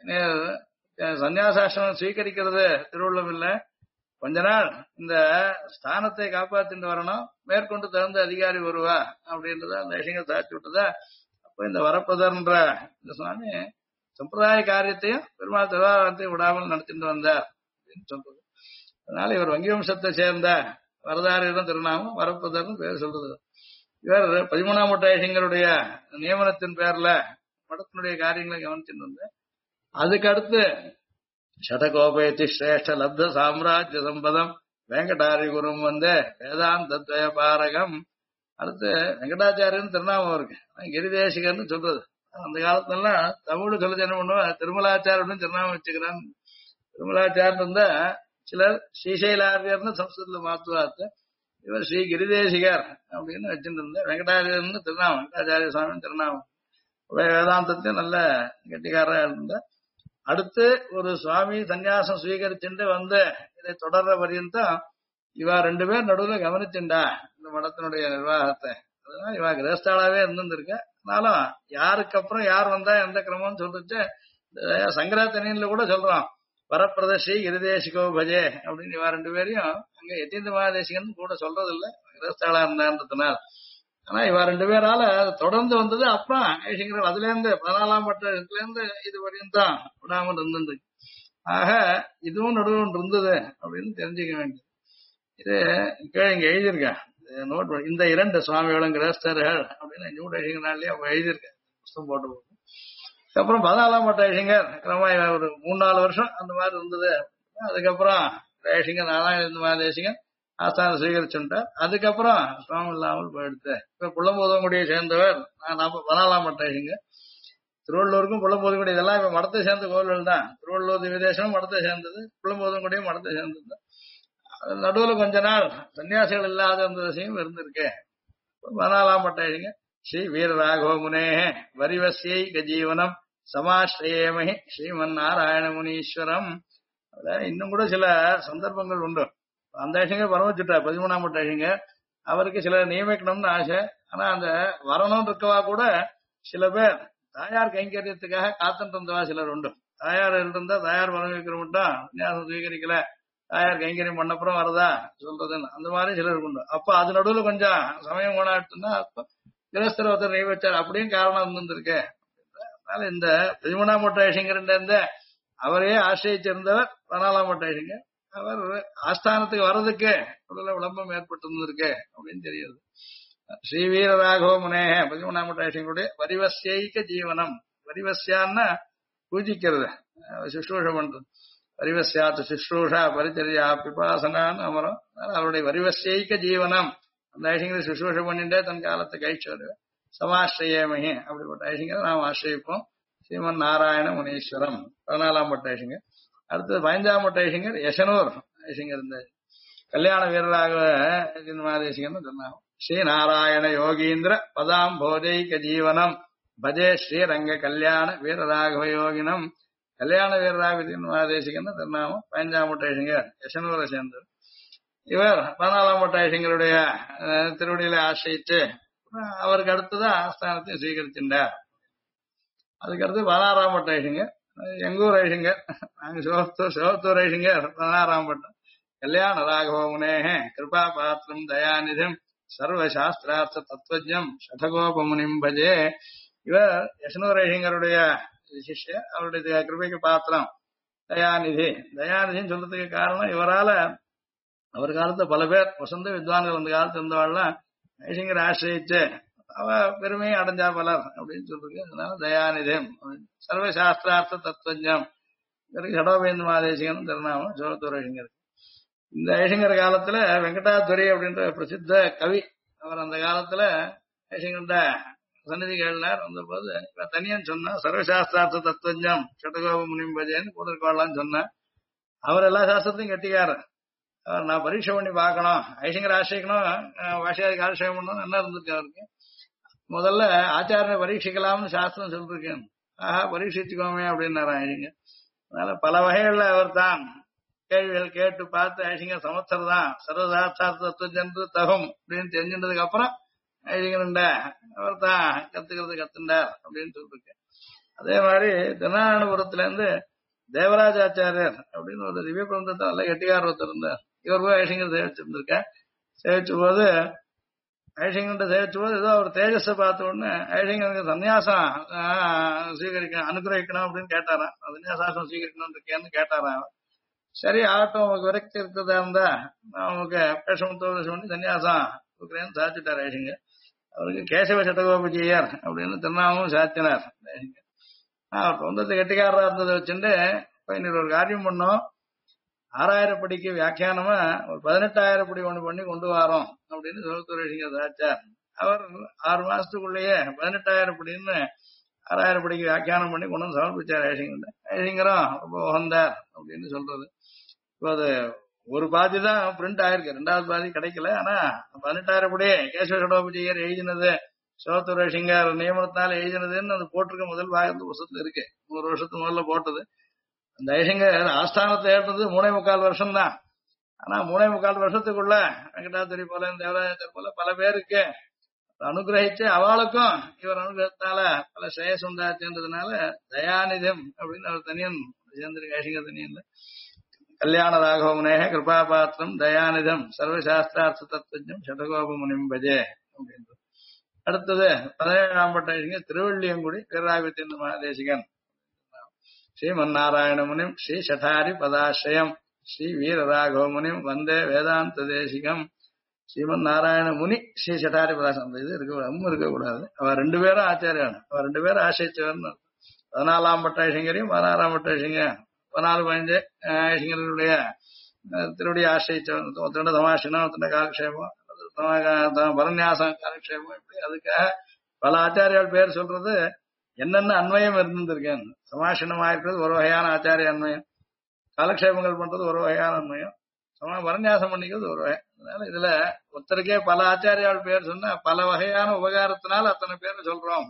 சன்னியாசாசிரமம் ஸ்வீகரிக்கிறது திருவுள்ளம் இல்ல, கொஞ்ச நாள் இந்த ஸ்தானத்தை காப்பாத்திட்டு வரணும், மேற்கொண்டு தகுந்த அதிகாரி வருவா அப்படின்றத அந்த ஐஷங்கர் சாட்சி விட்டதா. அப்ப இந்த வரப்பதர்ன்ற இந்த சுவாமி சம்பிரதாய காரியத்தையும் பெருமாள் திருவாரத்தையும் விடாமல் நடத்திட்டு வந்தார் அப்படின்னு சொல்றது. அதனால இவர் வங்கி வம்சத்தை சேர்ந்த வரதாரிடம் திருநாமம் வரப்பதர்னு பேர் சொல்றது. இவர் 13ஆம் ஐஷங்கருடைய நியமனத்தின் பேர்ல மடத்தினுடைய காரியங்களை கவனிச்சுட்டு வந்தார். அதுக்கு அடுத்து சதகோபேதி சிரேஷ்ட லப்த சாம்ராஜ்ய சம்பதம் வெங்கடாரி குரும் வந்து வேதாந்தத்வய பாரகம். அடுத்து வெங்கடாச்சாரியன் திருநாமம் இருக்கு, கிரிதேசிகர்னு சொல்றது. அந்த காலத்துலாம் தமிழ் சொல்ல என்ன பண்ணுவா, திருமலாச்சாரியன் திருநாமம் வச்சுக்கிறான். திருமலாச்சாரியன் இருந்தா சிலர் ஸ்ரீசைலாரியர்னு சம்ஸ்கிருதத்துல மாத்துவார்த்த, இவர் ஸ்ரீ கிரிதேசிகர் அப்படின்னு வச்சுட்டு இருந்த வெங்கடாச்சாரியர்னு திருநாமம், வெங்கடாச்சாரிய சுவாமி திருநாமம். வேதாந்தத்தையும் நல்ல கெட்டிக்காரா இருந்தா. அடுத்து ஒரு சுவாமி சன்னியாசம் ஸ்வீகரிச்சுட்டு வந்து இதை தொடர்ற பரியந்தம் இவா 2 பேர் நடுவுல கவனிச்சுண்டா இந்த மடத்தினுடைய நிர்வாகத்தை. அதனால இவா கிரகஸ்தாளாவே இருந்திருக்க. ஆனாலும் யாருக்கு அப்புறம் யார் வந்தா எந்த கிரமம்னு சொல்லிட்டு சங்கராத்தனியில கூட சொல்றோம், வரப்பிரதர்ஷி கிரிதேசிகோ பஜே அப்படின்னு இவா 2 பேரையும் அங்க எத்தீந்த மகாதேசிகன் கூட சொல்றது இல்ல, கிரகஸ்தாளா இருந்தான்றதுனால. ஆனா இவா 2 பேரால தொடர்ந்து வந்தது. அப்புறம் ஐஷங்கர் அதுல இருந்து 14ஆம் பட்டத்துல இருந்து இது வரையும் தான் விடாமல் இருந்தது. ஆக இதுவும் நடுவில் இருந்தது அப்படின்னு தெரிஞ்சுக்க வேண்டியது. இது இங்க எழுதியிருக்கேன் நோட், இந்த 2 சுவாமிகளும் கிரகஸ்தர்கள் அப்படின்னு நியூட் ஐஷங்கர்னாலே அவங்க எழுதியிருக்கேன், புத்தகம் போட்டு போகும். அப்புறம் 14ஆம் பட்ட ஐஷங்கர் கிரமமா ஒரு 3-4 வருஷம் அந்த மாதிரி இருந்தது. அதுக்கப்புறம் ஐஷங்கர் 4ஆம் மகாதேசிகன் ஆஸ்தான ஸ்வீகரிச்சுட்டார். அதுக்கப்புறம் சுவாமி இல்லாமல் போயிடுத்து. இப்ப புள்ளம்போதங்குடியை சேர்ந்தவர் 14ஆம் பட்ட ஐஷங்கர். திருவள்ளூருக்கும் புள்ளம்போதங்குடி இதெல்லாம் இப்ப மடத்தை சேர்ந்த கோவில்கள் தான். திருவள்ளூர் திவ்யதேசமும் மடத்தை சேர்ந்தது, புள்ளம்போதங்குடியும் மடத்தை சேர்ந்தது. நடுவுல கொஞ்ச நாள் சன்னியாசிகள் இல்லாத இருந்த விஷயம் இருந்திருக்கு. 14ஆம் பட்ட ஐஷங்கர் ஸ்ரீ வீரராகவ முனே வரிவசியை ஜீவனம் சமாஸ்ரயேமஹி ஸ்ரீமன் நாராயண முனீஸ்வரம். இன்னும் கூட சில சந்தர்ப்பங்கள் உண்டு. அந்த ஐஷங்கர் வரவச்சுட்டார் 13ஆம் பட்ட ஐஷங்கர். அவருக்கு சில நியமிக்கணும்னு ஆசை. ஆனா அந்த வரணும் இருக்கவா கூட சில பேர் தாயார் கைங்கரியத்துக்காக காத்துட்டு இருந்தவா சிலர் உண்டு. தாயார் இருந்தா தாயார் வரம் வைக்கிற மட்டும் விநியாசம் ஸ்வீகரிக்கல, தாயார் கைங்கரியம் பண்ணப்புறம் வரதா சொல்றதுன்னு அந்த மாதிரி சிலருக்கு உண்டு. அப்ப அது நடுவுல கொஞ்சம் சமயம் போனாட்டுன்னா அப்ப கிரகஸ்தர் ஒருத்தர் நெய் வச்சார் அப்படின்னு காரணம் இருந்திருக்கு. அதனால இந்த 13ஆம் பட்ட ஐஷங்கர் இருந்த அவரையே ஆசிரியிருந்தவர் 14ஆம் பட்ட ஐஷங்கர். அவர் ஆஸ்தானத்துக்கு வர்றதுக்கு விளம்பரம் ஏற்பட்டு இருந்திருக்கு அப்படின்னு தெரியுது. ஸ்ரீ வீரராகவ முனே 13ஆம் பட்ட ஐஷங்கருடைய வரிவசியைக ஜீவனம். வரிவசியான்னா பூஜிக்கிறது, சுஷ்ரூஷ பண்றது. வரிவசியாத்து சுஷ்ரூஷா பரிச்சரியா பிபாசனான்னு அமரம். அவருடைய வரிவசியைக ஜீவனம், அந்த ஐஷங்கரை சுஷ்ரூஷ பண்ணிட்டே தன் காலத்தை கழிச்சு வருவேன். சமாஸ்ரயேமஹி அப்படிப்பட்ட ஐஷங்கரை நாம் ஆசிரியிப்போம். ஸ்ரீமன் நாராயண முனீஸ்வரம் 14ஆம் பட்ட ஐஷங்கர். அடுத்தது 15ஆம் பட்ட ஐஷங்கர் யசனூர் ஐஷங்கர். இந்த கல்யாண வீரராக மகாதேசிகர்னு சொன்னாங்க. ஸ்ரீ நாராயண யோகீந்திர பதாம் போதைக ஜீவனம் பஜே ஸ்ரீரங்க கல்யாண வீரராகவ யோகினம். கல்யாண வீரராக மகாதேசிகர்னு திருநாமம். 15ஆம் பட்ட ஐஷங்கர் யசனூரை சேர்ந்தது. இவர் 14ஆம் பட்ட ஐஷங்கருடைய திருவடியில ஆசிரியிச்சு அவருக்கு அடுத்ததான் ஆஸ்தானத்தை ஸ்வீகரிச்சின்றார். அதுக்கடுத்து 16ஆம் பட்ட ஐஷங்கர் எங்கூர் ஐஷங்கர். நாங்க சிவத்தூர் ஐஷங்கர் 16ஆம் பட்டம். கல்யாண ராகவ முனேஹே கிருபா பாத்திரம் தயாநிதம் சர்வசாஸ்திரார்த்த தத்துவஜம் சதகோபமுனிம் பஜே. இவர் யசனூர் ஐஷங்கருடைய சிஷ்ய, அவருடைய கிருபைக்கு பாத்திரம் தயாநிதி. தயாநிதின்னு சொல்றதுக்கு காரணம் இவரால அவர் காலத்துல பல பேர் வசந்த வித்வான்கள் அந்த காலத்துல இருந்தவாள்லாம் ஐஷங்கர் ஆசிரியிச்சு அவ பெருமையை அடைஞ்சா பலர் அப்படின்னு சொல்றது. அதனால தயாநிதம் சர்வசாஸ்திரார்த்த தத்துவஜம். இவருக்கு சடோபேந்து மகாதேசிகன் திருநாமம் சிவத்தூர் ஐஷங்கர். இந்த ஐஷங்கர் காலத்துல வெங்கடாதுரை அப்படின்ற பிரசித்த கவி, அவர் அந்த காலத்துல ஐஷங்கர்ட சந்நிதி கேள்னார். வந்த போது தனியன்னு சொன்னா சர்வசாஸ்திரார்த்த தத்துவஜம் சடகோப முனிம்பஜேன்னு கூட இருக்கலாம்னு சொன்னார். அவர் எல்லா சாஸ்திரத்தையும் கட்டிக்காரு. நான் பரீட்சை பண்ணி பார்க்கணும், ஐஷங்கர் ஆசிரியக்கணும், வாசியாதிக்கு ஆசிரியம் பண்ணணும் என்ன இருந்திருக்கு அவருக்கு. முதல்ல ஆச்சாரிய பரீட்சிக்கலாம்னு சாஸ்திரம் சொல்லிருக்கேன். ஆஹா பரீட்சிச்சுக்கோமே அப்படின்னாராம் ஐஷிங்க. அதனால பல வகைகள்ல அவர் தான் கேள்விகள் கேட்டு பார்த்து ஐஷிங்க சமஸ்தர் தான் சர்வசாஸ்திர ஜென்று தகும் அப்படின்னு தெரிஞ்சின்றதுக்கு அப்புறம் ஐஷிங்கருண்ட அவர் தான் கத்துண்டார் அப்படின்னு சொல்லிருக்கு. அதே மாதிரி திருநாராயணபுரத்துல இருந்து தேவராஜாச்சாரியர் அப்படின்னு ஒரு திவ்ய பிரபந்தத்தை நல்ல கெட்டிக்காரர் ஒருத்தர் இருந்தார். இவர் போய் ஐஷிங்கர் சேவிச்சிருந்திருக்க. சேவிச்ச போது ஐஷிங்கர்கிட்ட சேவிச்ச போது ஏதோ அவர் தேஜஸை பார்த்த உடனே ஐஷிங்கருக்கு சன்னியாசம் ஸ்வீகரிக்கணும் அனுகிரகிக்கணும் அப்படின்னு கேட்டாராம். சன்னியாசாசனம் ஸ்வீகரிக்கணும் இருக்கேன்னு கேட்டாராம். சரி ஆகட்டும், உங்களுக்கு விரக்தி இருக்கிறதா இருந்தா நான் உங்களுக்கு பேஷமத்தோடு சொல்லி சன்னியாசம் கொடுக்குறேன்னு சாதிச்சுட்டார் ஐஷிங்கர். அவருக்கு கேசவ சட்டகோபஜியர் அப்படின்னு திருநாமமும் சாத்தினார் ஐஷிங்கர். அவர் சொந்தத்தை கெட்டிக்காரரா இருந்ததை வச்சுட்டு இன்னொரு ஒரு காரியம் பண்ணோம். 6000 படிக்கு வியாக்கியானமா ஒரு 18000 படி ஒண்ணு பண்ணி கொண்டு வரோம் அப்படின்னு சிவத்துறைசிங்கர் சாச்சார். அவர் 6 மாசத்துக்குள்ளேயே 18000 படின்னு 6000 படிக்கு வியாக்கியானம் பண்ணி கொண்டு வந்து சமர்ப்பிச்சார் ஐஷிங்கர். ஐஷிங்கரும் ரொம்ப உகந்தார் அப்படின்னு சொல்றது. இப்போ அது ஒரு பாதி தான் பிரிண்ட் ஆயிருக்கு, 2வது பாதி கிடைக்கல. ஆனா 18000 படி கேசவ சடோபஜியர் எழுதினது சிவத்துறைசிங்கர் நியமனத்தினால எழுதினதுன்னு அது போட்டிருக்க முதல் பாகத்து புத்தகத்துல இருக்கு. 100 வருஷத்துக்கு முதல்ல போட்டது. அந்த ஐஷிங்கர் ஆஸ்தானத்தை ஏற்றது 3.25 வருஷம் தான். ஆனா 3.25 வருஷத்துக்குள்ள வெங்கடாச்சரி போல தேவராஜர் போல பல பேருக்கு அனுகிரகிச்சு அவளுக்கும் இவர் அனுகிரகத்தால பல ஸ்ரேயஸ் உண்டாச்சுன்றதுனால தயாநிதம் அப்படின்னு அவர் தனியன் சேர்ந்திருக்கு. ஐஷிங்கர் தனியன் கல்யாண ராகவமுனேக கிருபா பாத்திரம் தயாநிதம் சர்வசாஸ்திரார்த்த தத்துவம் சடகோப முனிம் பஜே அப்படின்றது. அடுத்தது 17ஆம் பட்ட ஐஷிங்கர் திருவள்ளியங்குடி வீரராகவத்தின் மகாதேசிகன். ஸ்ரீமன்னாராயண முனிம் ஸ்ரீ சட்டாரி பதாசிரயம் ஸ்ரீ வீரராகவ முனிம் வந்தே வேதாந்த தேசிகம். ஸ்ரீமன்னாராயண முனி ஸ்ரீ சட்டாரி பதாசிரம் இது இருக்கக்கூடாது. அவர் 2 பேரும் ஆச்சாரியான, அவர் 2 பேரும் ஆசிரியர். 14ஆம் பட்ட ஐஷிங்கரையும் 16ஆம் பட்ட ஐஷிங்கர் 14-15 ஐஷிங்கருடைய திருவடி ஆசிரியர். ஒருத்தண்ட தமாஷினம், ஒருத்தண்ட காலக்ஷேபம், பரநியாசம் காலக்ஷேபம், இப்படி அதுக்காக பல ஆச்சாரியால் பேர் சொல்றது என்னென்ன அன்வயம் இருந்திருக்கேன். சமாஷினமா இருக்கிறது ஒரு வகையான ஆச்சாரிய அன்வயம், காலக்ஷேபங்கள் பண்றது ஒரு வகையான அன்வயம், வரநியாசம் பண்ணிக்கிறது ஒரு வகை. அதனால இதுல ஒருத்தருக்கே பல ஆச்சாரியால் பேர் சொன்னா பல வகையான உபகாரத்தினால அத்தனை பேர் சொல்றோம்.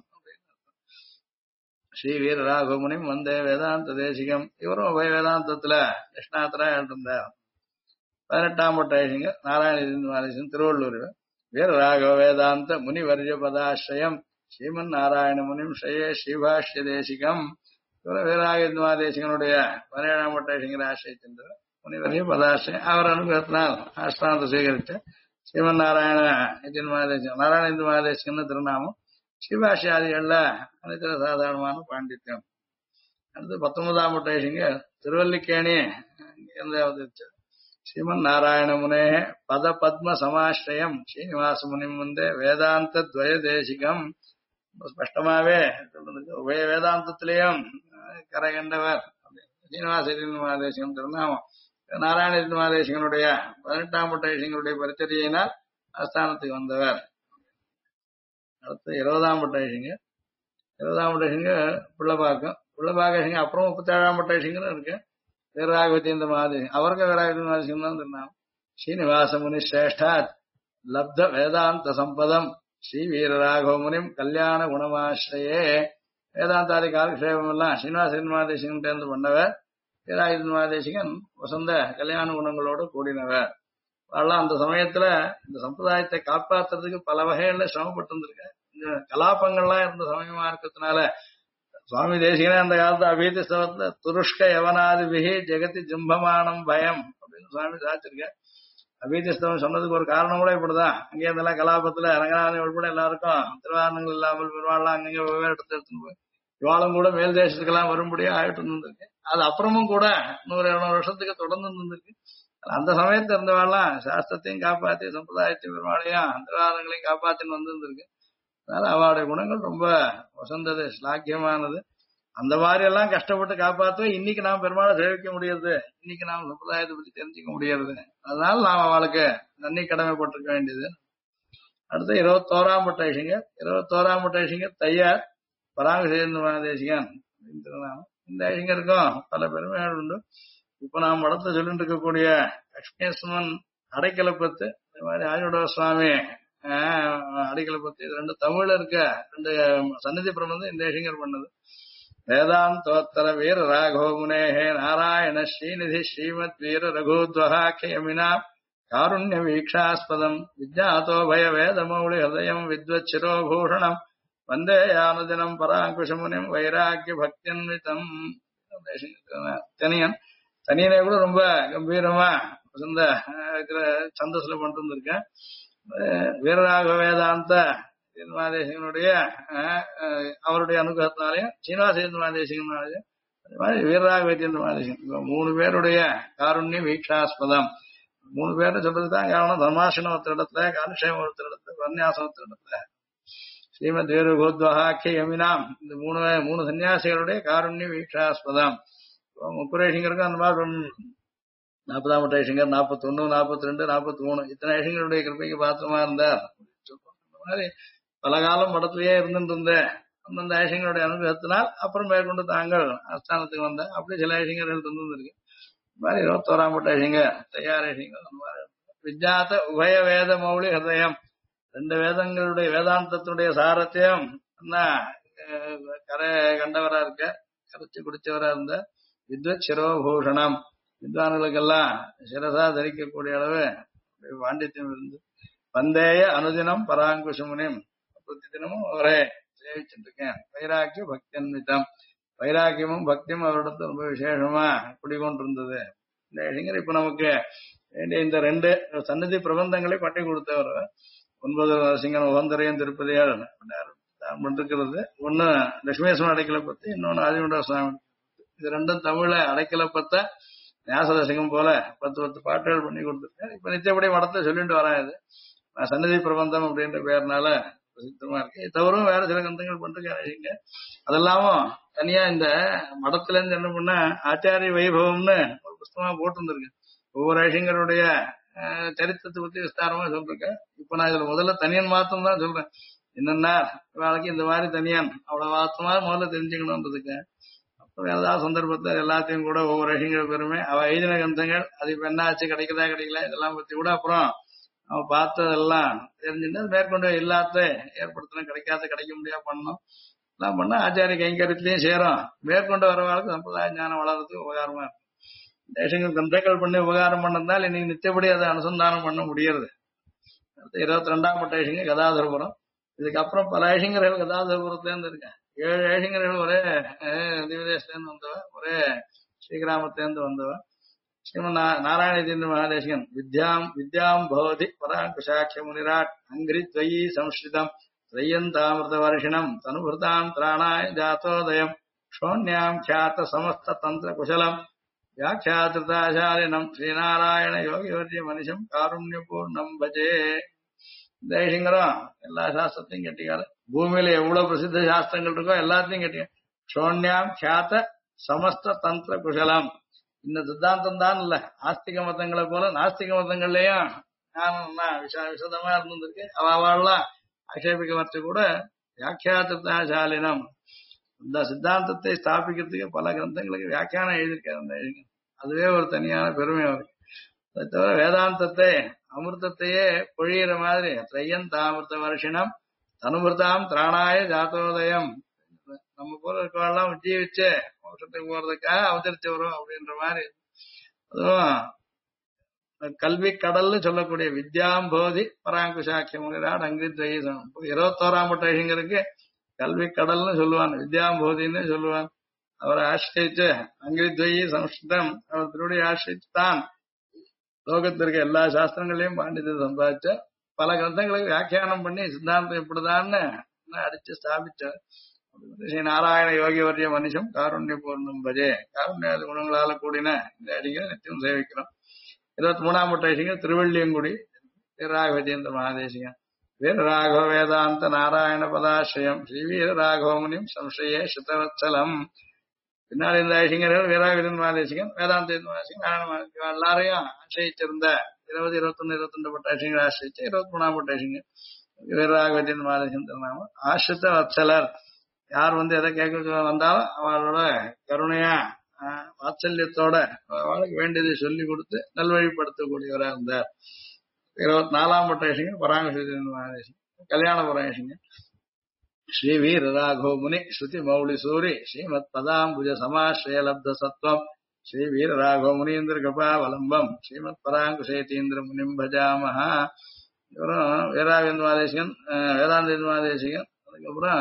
ஸ்ரீ வீரராகவமுனிம் வந்தே வேதாந்த தேசிகம். இவரும் உபய வேதாந்தத்துல கிருஷ்ணாத்திரா இருந்தார். 18ஆம் பட்ட ஐஷிங்கர் நாராயண திருவள்ளூர் வீரராகவ வேதாந்த முனிவர்ய பதாசிரயம் ஸ்ரீமன் நாராயண முனிம் ஸ்ரீயே ஸ்ரீபாஷ்ய தேசிகம். வீரராகவதேசிகனுடைய 17ஆம் பட்ட ஐஷிங்கர் ஆசிரியர் முனிவர்ய பதாசிரயம். அவர் அனுகிரகத்தினால் ஆஸ்தானத்தை சுவீகரித்த ஸ்ரீமன் நாராயண மகாதேசிகன் நாராயண இந்து மகாதேசிகன் திருநாமம். ஸ்ரீபாஷ்யாதிகள்ல அனைத்து சாதாரணமான பாண்டித்யம். அடுத்து 19ஆம் பட்ட ஐஷிங்கர் திருவல்லிக்கேணி அவதரிச்சார். ஸ்ரீமன் நாராயண முனே பத பத்ம சமாஸ்ரயம் ஸ்ரீனிவாச முனிம் வந்தே வேதாந்த துவய தேசிகம். ஸ்பஷ்டமாவே சொல்றது உபய வேதாந்தத்திலையும் கரை கண்டவர் ஸ்ரீனிவாச மகாதேசிகன் திருநாமம். நாராயண மகாதேசிகனுடைய 18ஆம் பட்ட ஐஷிங்கருடைய பரிச்சரியினால் ஆஸ்தானத்துக்கு வந்தவர். அடுத்து 20ஆம் பட்ட ஐஷிங்கர் 20ஆம் பட்ட ஐஷிங்கர் பிள்ளைப்பாக்கம் ஐஷிங்கர். அப்புறம் 37ஆம் பட்ட ஐஷிங்கரும் இருக்கு. வீரராகவதேந்திர மகாதேசிகன் அவருக்கு வீரராகவதேந்திர மகாதேசிகன் தான் திருநாமம். ஸ்ரீனிவாச முனி சிரேஷ்டாத் லப்த வேதாந்த சம்பதம் ஸ்ரீ வீரராகவ முனிம் கல்யாண குணமாசிரியே. வேதாந்தாதி காலக்ஷேபம் எல்லாம் ஸ்ரீனிவாச மகாதேசிகன் தேர்ந்து பண்ணவர். வீரராகவ மகாதேசிகன் வசந்த கல்யாண குணங்களோடு கூடினவர். அதெல்லாம் அந்த சமயத்துல இந்த சம்பிரதாயத்தை காப்பாற்றுறதுக்கு பல வகைகள்ல சிரமப்பட்டு இருந்திருக்க. இந்த கலாபங்கள்லாம் இருந்த சமயமா இருக்கிறதுனால சுவாமி தேசிகனே அந்த காலத்து அபீதி ஸ்தவத்துல துருஷ்க யவனாதிபிகி ஜெகதி ஜிம்பமானம் பயம் அப்படின்னு சுவாமி சாச்சிருக்க. அபீதிஸ்தவம் சொன்னதுக்கு ஒரு காரணம் கூட இப்படிதான். அங்கே இருந்தெல்லாம் கலாபத்துல ரங்கநாதன் உட்பட எல்லாருக்கும் திருவாரணங்கள் இல்லாமல் பெருவாள்லாம் அங்கங்க வெவ்வேறு இடத்துல எடுத்துன்னு போய் இவாளும் கூட மேல் தேசத்துக்கெல்லாம் வரும்படியா ஆயிட்டு இருந்திருக்கு. அது அப்புறமும் கூட 100-200 வருஷத்துக்கு தொடர்ந்து இருந்திருக்கு. அந்த சமயத்துல இருந்தவாள்லாம் சாஸ்திரத்தையும் காப்பாத்தி சம்பிரதாயத்தையும் பெருமாளையும் திருவாரணங்களையும் காப்பாத்தின்னு வந்திருந்திருக்கு. அதனால அவளுடைய குணங்கள் ரொம்ப வசந்தது, ஸ்லாக்கியமானது. அந்த மாதிரி எல்லாம் கஷ்டப்பட்டு காப்பாற்றுவோம். இன்னைக்கு நாம் பெருமாளை சேவிக்க முடியாது, இன்னைக்கு நாம் சம்பிரதாயத்தை பத்தி தெரிஞ்சுக்க முடியாது. அதனால நாம் அவளுக்கு நன்றி கடமைப்பட்டிருக்க வேண்டியது. அடுத்து 21ஆம் பட்ட ஐஷிங்கர் 21ஆம் பட்ட ஐஷிங்கர் தையார் பராமரிந்த மகாதேசிகன். இந்த ஐஷிங்கருக்கும் பல பெருமைகள் உண்டு. இப்ப நாம் படத்தை சொல்லிட்டு இருக்கக்கூடிய லட்சுமேஸ்வரன் அடைக்கலப்பத்து, இந்த மாதிரி ஆயுட சுவாமி அடைக்கலப்பத்து, இது 2 தமிழ்ல இருக்க 2 சன்னதி பிரபந்தம் இந்த ஐஷிங்கர் பண்ணது. வேதாந்தோத்தர வீர ராகவ முனேஹே நாராயண ஸ்ரீநிதி ஸ்ரீமத் வீர ரகூத்வஹாக்கியமினா காருண்ய வீக்ஷாஸ்பதம் விஜ்ஞாதோ பய வேதமௌளி ஹதயம் வித்வத் சிரோபூஷணம் வந்தே யானதினம் பராங்குஷமுனிம் வைராக்கிய பக்தியன்விதம். தனியன் தனியனை கூட ரொம்ப கம்பீரமா வசந்த இருக்கிற சந்தஸ்ல பண்ணிட்டு இருந்திருக்கேன். வீரராக வேதாந்த தேசிகனுடைய அவருடைய அனுகிரகத்தினாலையும் சீனிவாசேந்திர தேசிகனாலையும் அதே மாதிரி வீரராக வைத்தியந்திர தேசிகன் 3 பேருடைய காருண்ய வீக்ஷாஸ்பதம். 3 பேரை சொல்றதுதான் காரணம். தர்மாசனம் ஒருத்தர் இடத்துல, காலக்ஷேமம் ஒருத்தர் இடத்துல, பிரன்யாசம் ஒருத்தர் இடத்துல, ஸ்ரீமத் வீர கோத்வஹாக்கிய யமினாம் இந்த 3 சன்னியாசிகளுடைய காருண்ய வீக்ஷாஸ்பதம். முக்குரேஷங்கருக்கும் அந்த மாதிரி 40ஆம் ஐஷங்கர் 41, 42, 43 இத்தனை ஐஷங்களுடைய கிருப்பைக்கு பாத்திரமா இருந்தார். இந்த மாதிரி பல காலம் படத்திலேயே இருந்துட்டு அந்தந்த ஐஷங்களுடைய அனுகிரகத்தினால் அப்புறம் மேற்கொண்டு தாங்கள் ஆஸ்தானத்துக்கு வந்த அப்படி சில ஐஷங்கர்கள் இருந்திருக்கு. இந்த மாதிரி 21ஆம் ஐஷங்க தயார் ஐஷங்க அந்த மாதிரி விஜாத உபய வேத மௌளி ஹதயம் 2 வேதங்களுடைய வேதாந்தத்தினுடைய சாரத்தையும் கரை கண்டவரா இருக்க, கரைச்சி குடிச்சவரா இருந்த வித்வத் சிரோபூஷணம் வித்வான்களுக்கெல்லாம் சிரசா தரிக்கக்கூடிய அளவு பாண்டித்யம் இருந்து வந்தேய அனுதினம் பராங்குஷமுனிம் பிரதி தினமும் அவரே சேவிச்சுட்டு இருக்கேன். வைராக்கிய பக்தியன்விதம் வைராக்கியமும் பக்தியும் அவரிடத்து ரொம்ப விசேஷமா குடிகொண்டிருந்தது. இந்த இளைஞர் இப்ப நமக்கு வேண்டிய இந்த 2 சன்னதி பிரபந்தங்களை பண்ணி கொடுத்தவர் 9 நரசிங்கன் உகந்தரையும் திருப்பதியார் பண்ணிருக்கிறது. ஒண்ணு லட்சுமீஸ்வரன் அடைக்கலை பத்தி, இன்னொன்னு ஆதிமுண்டா சுவாமி. இது 2ம் தமிழ்ல அடைக்கலை பத்த ஞாசதசகம் போல 10 பாட்டுகள் பண்ணி கொடுத்துருக்கேன். இப்ப நித்தியப்படி மடத்தை சொல்லிட்டு வரேன். இது சன்னதி பிரபந்தம் அப்படின்ற பேர்னால பிரசித்தமா இருக்கு. இது தவிர வேற சில கந்தங்கள் பண்ணிருக்காங்க. அதெல்லாமும் தனியா இந்த மடத்துல இருந்து என்ன பண்ண ஆச்சாரிய வைபவம்னு ஒரு புஸ்தகமா போட்டு ஒவ்வொரு ஐஷங்கருடைய சரித்திரத்தை பத்தி விஸ்தாரமா சொல்லிருக்கேன். இப்ப நான் இதுல முதல்ல தனியன் மாத்தம் தான் சொல்றேன். என்னன்னா நாளைக்கு இந்த மாதிரி தனியான் அவ்வளவு வாத்தமா முதல்ல தெரிஞ்சுக்கணும்ன்றதுக்கு அப்புறம் ஏதாவது சந்தர்ப்பத்தை எல்லாத்தையும் கூட ஒவ்வொரு ஐஷங்கர் பெருமை அவ எழுதின கந்தங்கள் அது இப்ப என்ன ஆச்சு, கிடைக்குதா கிடைக்கல, இதெல்லாம் பத்தி கூட அப்புறம் அவன் பார்த்ததெல்லாம் தெரிஞ்சுட்டு மேற்கொண்டு எல்லாத்த ஏற்படுத்தணும், கிடைக்க முடியா பண்ணணும். எல்லாம் பண்ணா ஆச்சாரிய கைங்கரியத்திலையும் சேரும். மேற்கொண்டு வரவாளுக்கு சம்பிரதாய ஞானம் வளர்றதுக்கு உபகாரமா இருக்கும். தேசங்கள் கந்தங்கள் பண்ணி உபகாரம் பண்ணதால் இன்னைக்கு நித்தியப்படி அதை அனுசந்தானம் பண்ண முடியறது. 22ஆம் ஐஷங்க கதாதரபுரம். இதுக்கப்புறம் பல ஐஷங்கர்கள் கதாதரபுரத்துலேருந்து இருக்கேன். 7 ஐஷங்கர்கள் ஒரே திவதேசத்துலேருந்து வந்தவ, ஒரே ஸ்ரீகிராமத்திலேருந்து வந்தவ. ஸ்ரீமன் நாராயணதீந்திர மகாதேசிகன் வித்யாம் பவதி பராங்குஷாட்சிய முனிராட் அங்கிரி துவயி சம்ஸ்கிருதம் திரையந்தாமிருத வருஷிணம் தனுபிருதாம் திராணாய ஜாத்தோதயம் க்ஷோண்யாம் ख्यात சமஸ்த தந்திர குசலம் வியாக்கியாதிருதாசாலினம் ஸ்ரீநாராயண யோகிவர்ய மனுஷம் காருண்ய பூர்ணம் பஜே. இந்த ஐஷங்கரும் எல்லா சாஸ்திரத்தையும் கேட்டீங்க. பூமியில எவ்வளவு பிரசித்த சாஸ்திரங்கள் இருக்கோ எல்லாத்தையும் கேட்டீங்க. க்ஷோண்யாம் ख्यात சமஸ்த தந்திர குசலம். இந்த சித்தாந்தம் தான் இல்ல, ஆஸ்திக மதங்களை போல நாஸ்திக மதங்கள்லயும் விசதமா இருந்திருக்கு. அவெல்லாம் ஆட்சேபிக்க வச்சு கூட வியாக்கியாதிருதாசாலினம் இந்த சித்தாந்தத்தை ஸ்தாபிக்கிறதுக்கு பல கிரந்தங்களுக்கு வியாக்கியானம் எழுதியிருக்காரு. அதுவே ஒரு தனியான பெருமை அவருக்கு. அதை தவிர வேதாந்தத்தை அமிர்தத்தையே பொழியிற மாதிரி திரையந்தாமிருத வருஷினம் தனுமிருதாம் திராணாய ஜாத்தோதயம் நம்ம போல இருக்கவெல்லாம் ஜீவிச்சு மோட்சத்துக்கு போறதுக்காக அவதரித்து வரும் அப்படின்ற மாதிரி. அதுவும் கல்வி கடல்னு சொல்லக்கூடிய வித்யாம் போதி பராங்குஷாக்கிய முனிராட் அங்கித்வயீசம் 21ஆம் ஐஷங்கருக்கு கல்வி கடல்னு சொல்லுவான், வித்யாம் போதின்னு சொல்லுவான். அவரை ஆசிரியிச்சு அங்கித்வயி சம்ஸ்கிருதம் அவர் திருடைய ஆசிரியிச்சு தான் லோகத்திற்கு எல்லா சாஸ்திரங்களையும் பாண்டித்யம் சம்பாதிச்ச பல கிரந்தங்களுக்கு வியாக்கியானம் பண்ணி சித்தாந்தம் இப்படிதான்னு அடிச்சு ஸ்தாபிச்சார். ஸ்ரீ நாராயண யோகிவர்ய மனுஷம் காருண்ய பூர்ணம் பஜே. காருண்ய குணங்களால கூடின இந்த அடிகள் நித்தியம் சேவிக்கிறோம். 23ஆம் ஐஷங்க திருவள்ளியங்குடி வீரராகவேந்திர மகாதேசிகன். வீரராகவ வேதாந்த நாராயண பதாசிரியம் ஸ்ரீ வீரராகவ முனிம் சம்சயே சித்தவத்சலம். பின்னாடி இந்த ஐஷங்கர்கள் வீரராகவேந்திர மகாதேசிகன், வேதாந்த நாராயண எல்லாரையும் ஆசிரியிச்சிருந்த 20, 21, 22 ஐஷங்களை ஆசிரியிச்ச 23ஆம் ஐஷங்க வீரராகவேந்திர மகாதேசிகன் திருநாமம். ஆசிரித்த வத்சலர், யார் எதை கேட்க வந்தாலும் அவளோட கருணையா வாத்சல்யத்தோட அவளுக்கு வேண்டியதை சொல்லி கொடுத்து நல்வழிப்படுத்தக்கூடியவரா இருந்தார். 24ஆம் ஐஷங்க பராங்குஷ மகாதேசிகன் கல்யாண பராயசிங்க. ஸ்ரீ வீர ராகோ முனி ஸ்ருதி மௌலி சூரி ஸ்ரீமத் பதாம்புஜ சமாஸ்ரய லப்த சத்வம் ஸ்ரீ வீர ராகோ முனீந்திர கிருபாவலம்பம் ஸ்ரீமத் பராங்குஷேதீந்திர முனிம் பஜாமஹா. இவரும் வேதாந்த தேசிகன். அதுக்கப்புறம்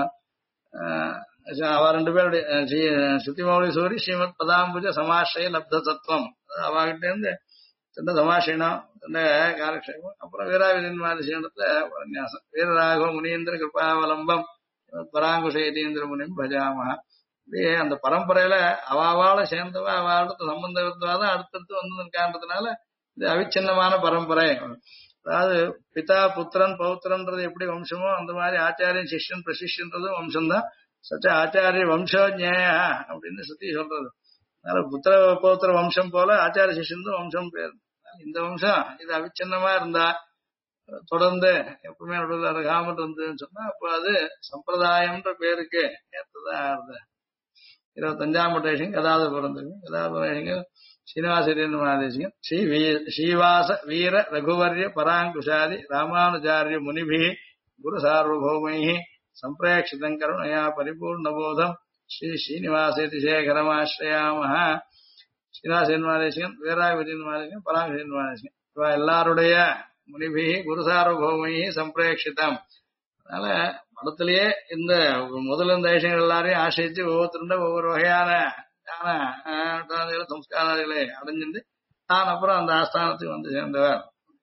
அவ ரெண்டு பேருடைய ஸ்ருதி மௌலி சூரி ஸ்ரீமத் பதாம்புஜ சமாஸ்ரய லப்த சத்வம், அவகிட்ட இருந்து சின்ன சமாசீனம் சின்ன காலக்ஷேபம். அப்புறம் வீராவிதன்மாதிசீனத்துல உபன்யாசம். வீரராகவ முனீந்திர கிருபாவலம்பம் பராங்குஷேதீந்திர முனிம் பஜாமஹா. இப்படியே அந்த பரம்பரையில அவாவால சேர்ந்தவ அவளுக்கு சம்பந்தம் இருந்தாதான் அடுத்தடுத்து வந்ததுக்கான்றதுனால இது அவிச்சின்னமான பரம்பரை. அதாவது பிதா புத்திரன் பௌத்திரன்றது எப்படி வம்சமோ அந்த மாதிரி ஆச்சாரியன் சிஷ்யன் பிரசிஷ்யன்றதும் வம்சம்தான். சச்ச ஆச்சாரிய வம்சோஜ்ஞேய அப்படின்னு சுத்தி சொல்றது. அதனால புத்திர பௌத்திர வம்சம் போல ஆச்சாரிய சிஷ்யன் வம்சம் பேர். இந்த வம்சம் இது அவிச்சின்னமா இருந்தா தொடர்ந்து எப்பவுமே நடுவில் இருக்காமட்டு இருந்ததுன்னு சொன்னா அப்ப அது சம்பிரதாயம்ன்ற பேருக்கு ஏற்றதா இருந்த 25ஆம் பட்டேஷன் கதாத பிறந்திருக்கு. கதாபுரேஷங்க ஸ்ரீனிவாசரியன் மகாதேசிகன் ஸ்ரீவாச வீர ரகுவர்ய பராங்குஷாதி ராமானுஜாரிய முனிபி குரு சார்வபௌமை சம்பிரேட்சிதம் கருணையா பரிபூர்ணபோதம் ஸ்ரீ ஸ்ரீனிவாசேதி சேகரமாஸ்ரயாமஹ. ஸ்ரீனிவாசன் மகாதேசிகன் வீராவிதன் மகாதேசிகன் பராங்குஷன் மகாதேசிகன் இவ எல்லாருடைய முனிபி குரு சார்வபௌமை சம்பிரேட்சிதம். அதனால மடத்திலேயே இந்த முதல் இந்த ஐஷங்கள் எல்லாரையும் ஆசிரிச்சு ஒவ்வொருத்தருண்ட ஒவ்வொரு வகையான சம்ஸ்காரங்களை அடைஞ்சிருந்து தான் அப்புறம் அந்த ஆஸ்தானத்துக்கு வந்து சேர்ந்தவர்.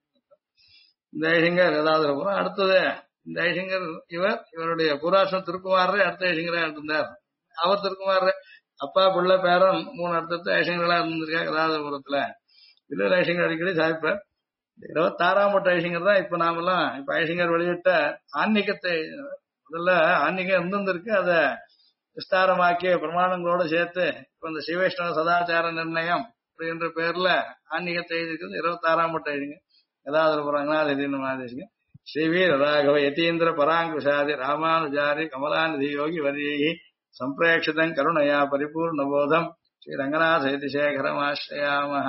இந்த ஐஷங்கர் ஏதாவது அப்புறம் அடுத்தது இந்த ஐஷங்கர் இவருடைய பூராசம் திருக்குமாரே அடுத்த ஐஷங்கரா இருந்தார். அவர் திருக்குமார் அப்பா பிள்ளை பேரன் 3 அடுத்தடுத்து ஐஷங்கர்களா இருந்திருக்கா கதாதபுரத்துல. இதுல ஐஷங்கர் அடிக்கடி சாய்ப்பார். 26ஆம் பட்ட ஐஷங்கர் தான் இப்ப நாமெல்லாம் இப்ப ஐஷங்கர் வெளியிட்ட ஆன்மீகத்தை முதல்ல ஆன்மீகம் இருந்திருக்கு அதை விஸ்தாரமாக்கிய பிரமாணங்களோட சேர்த்து இப்ப இந்த ஸ்ரீவைஷ்ணவ சதாச்சார நிர்ணயம் அப்படின்ற பேர்ல ஆன்மீகத்தை எழுதிருக்கிறது 26ஆம் பட்ட ஐஷங்கர் கதாதபுரங்கநாதேசிங்க. ஸ்ரீவீர ராகவ யதீந்திர பராங்குஷாதி ராமானுஜாரி கமலாநிதி யோகி வரியி சம்பிரேட்சிதம் கருணையா பரிபூர்ணபோதம் ஸ்ரீ ரங்கநாத சேகரமாஸ்ரயாமஹ.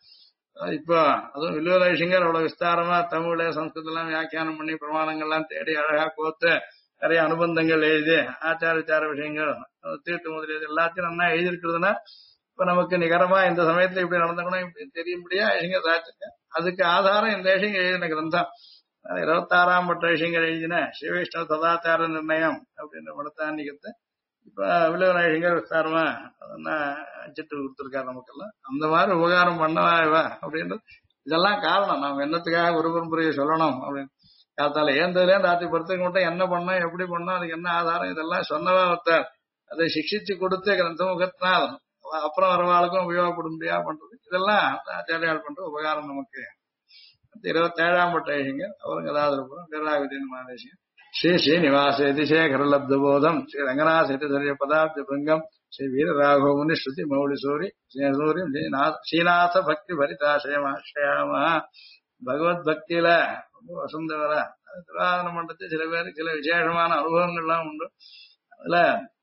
இப்போ அதுவும் வில்லுவ ஐஷங்கர் அவ்வளவு விஸ்தாரமா தமிழ்ல சம்ஸ்கிருதெல்லாம் வியாக்கியானம் பண்ணி பிரமாணங்கள்லாம் தேடி அழகா கோத்து நிறைய அனுபந்தங்கள் எழுதி ஆச்சார விஷயங்கள் தீர்த்து முதலியது எல்லாத்தையும் நல்லா எழுதியிருக்கிறதுனா இப்ப நமக்கு நிகரமா இந்த சமயத்துல இப்படி நடந்துக்கணும் இப்படி தெரியும்படியா ஐஷங்கர் சாச்சிருக்கேன். அதுக்கு ஆதாரம் இந்த ஐஷங்கர் எழுதின கிரந்தம். 26ஆம் பட்ட ஐஷங்கர் எழுதின ஸ்ரீவைஷ்ணவ சதாச்சார நிர்ணயம் அப்படின்ற படத்தாண்டிகத்தை இப்ப வில்லுவ ஐஷங்கர் விஸ்தாரமா அதெல்லாம் அச்சிட்டு கொடுத்துருக்காரு நமக்கெல்லாம். அந்த மாதிரி உபகாரம் பண்ணவா அப்படின்றது இதெல்லாம் காரணம். நம்ம என்னத்துக்காக ஒரு பரம்பரையை சொல்லணும் அப்படின்னு காத்தால ஏந்ததுலேருந்து ராத்திரி படுத்துக்க மட்டும் என்ன பண்ணோம் எப்படி பண்ணோம் அதுக்கு என்ன ஆதாரம் இதெல்லாம் சொன்னவா ஒருத்தர் அதை சிக்ஷிச்சு கொடுத்து கிரந்த முகத்தினால் அப்புறம் வரவாளுக்கும் உபயோகப்படும் முடியா பண்றது இதெல்லாம் ஆச்சாரியால் பண்ற உபகாரம் நமக்கு. 27ஆம் பட்ட ஐஷங்கர் அவருக்கு ஏதாவது வீராவிதன் மகாதேசிகன் ஸ்ரீ ஸ்ரீனிவாசேதி சேகரலப்த போதம் ஸ்ரீ ரங்கநாசேதி பதாப்த பிருங்கம் ஸ்ரீ வீரராகவ முனி ஸ்ருதி மௌலி சூரி சூரியம் ஸ்ரீநாத பக்தி பரிதாசயமாஸ்ரயாம. பகவத் பக்தியில ரொம்ப வசந்தவர திருவாதன மண்டலத்தில் சில பேருக்கு சில விசேஷமான அனுபவங்கள்லாம் உண்டு. அதுல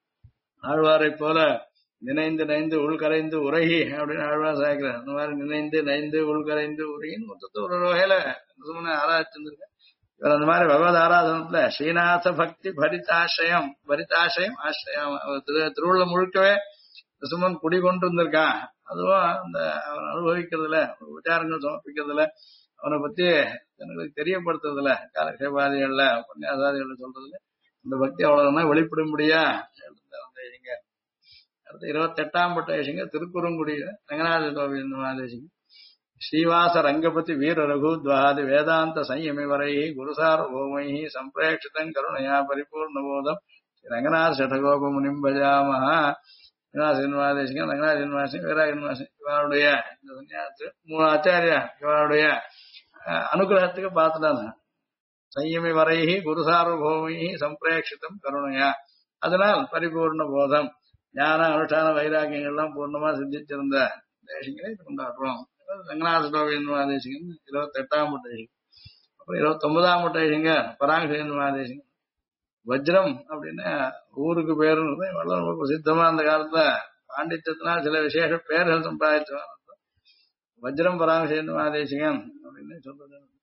ஆழ்வாரை போல நினைந்து நைந்து உள்கரைந்து உரகி அப்படின்னு ஆழ்வார் சாய்க்கிறார். அந்த மாதிரி நினைந்து நைந்து உள்கரைந்து உரகின்னு மொத்தத்தை ஒரு வகையில ஆராய்ச்சிருந்திருக்கேன். இவர் அந்த மாதிரி பகவத் ஆராதனத்துல ஸ்ரீநாத பக்தி பரிதாசயம் ஆசிரியம் திருவுள்ள முழுக்கவே சுமன் குடிகொண்டு இருந்திருக்கான். அதுவும் அந்த அவன் அனுபவிக்கிறதுல விசாரங்கள் சமர்ப்பிக்கிறதுல அவனை பத்தி எனக்கு தெரியப்படுத்துறதுல காலக்ஷேபாதிகள்ல உபன்யாசாதிகள்ல சொல்றதுல அந்த பக்தி அவ்வளவுதான் வெளிப்படும்படியா எழுதிங்க. அடுத்து 28ஆம் பட்ட ஐஷங்க திருக்குறுங்குடியில ரங்கநாத மகாதேசிங்க ஸ்ரீவாச ரங்கபதி வீர ரகுத்வாதி வேதாந்த சம்யமி வரை குருசார்வோமை சம்பிரேட்சிதம் கருணையா பரிபூர்ணபோதம் ரங்கநாத சடகோப முனிம் பஜாமஹா. ரங்கநாதேசிகன் ரங்கநாதேசிகன் வீராஜன்மாசன் இவருடைய இந்த சன்னியாசத்து 3 ஆச்சாரியா இவருடைய அனுகிரகத்துக்கு பார்த்துட்டாங்க. சம்யமி வரை குருசார்வோமை சம்பிரேட்சிதம் கருணையா அதனால் பரிபூர்ண போதம் ஞான அனுஷ்டான வைராக்கியங்கள்லாம் பூர்ணமா சிந்திச்சிருந்த தேசிகனை கொண்டாடுறோம். ரங்கநாத மகாதேசிகன் 28ஆம் பட்ட ஐஷங்கர். அப்புறம் 29ஆம் பட்ட ஐஷங்கர் பராங்குஷேந்திர மகாதேசிகன். வஜ்ரம் அப்படின்னு ஊருக்கு பேருன்னு ரொம்ப பிரசித்தமா அந்த காலத்துல பாண்டித்யத்தினால் சில விசேஷ பேர்கள் சம்பிரதாயத்து வஜ்ரம் பராங்குஷேந்திர மகாதேசிகன் அப்படின்னு சொல்றது.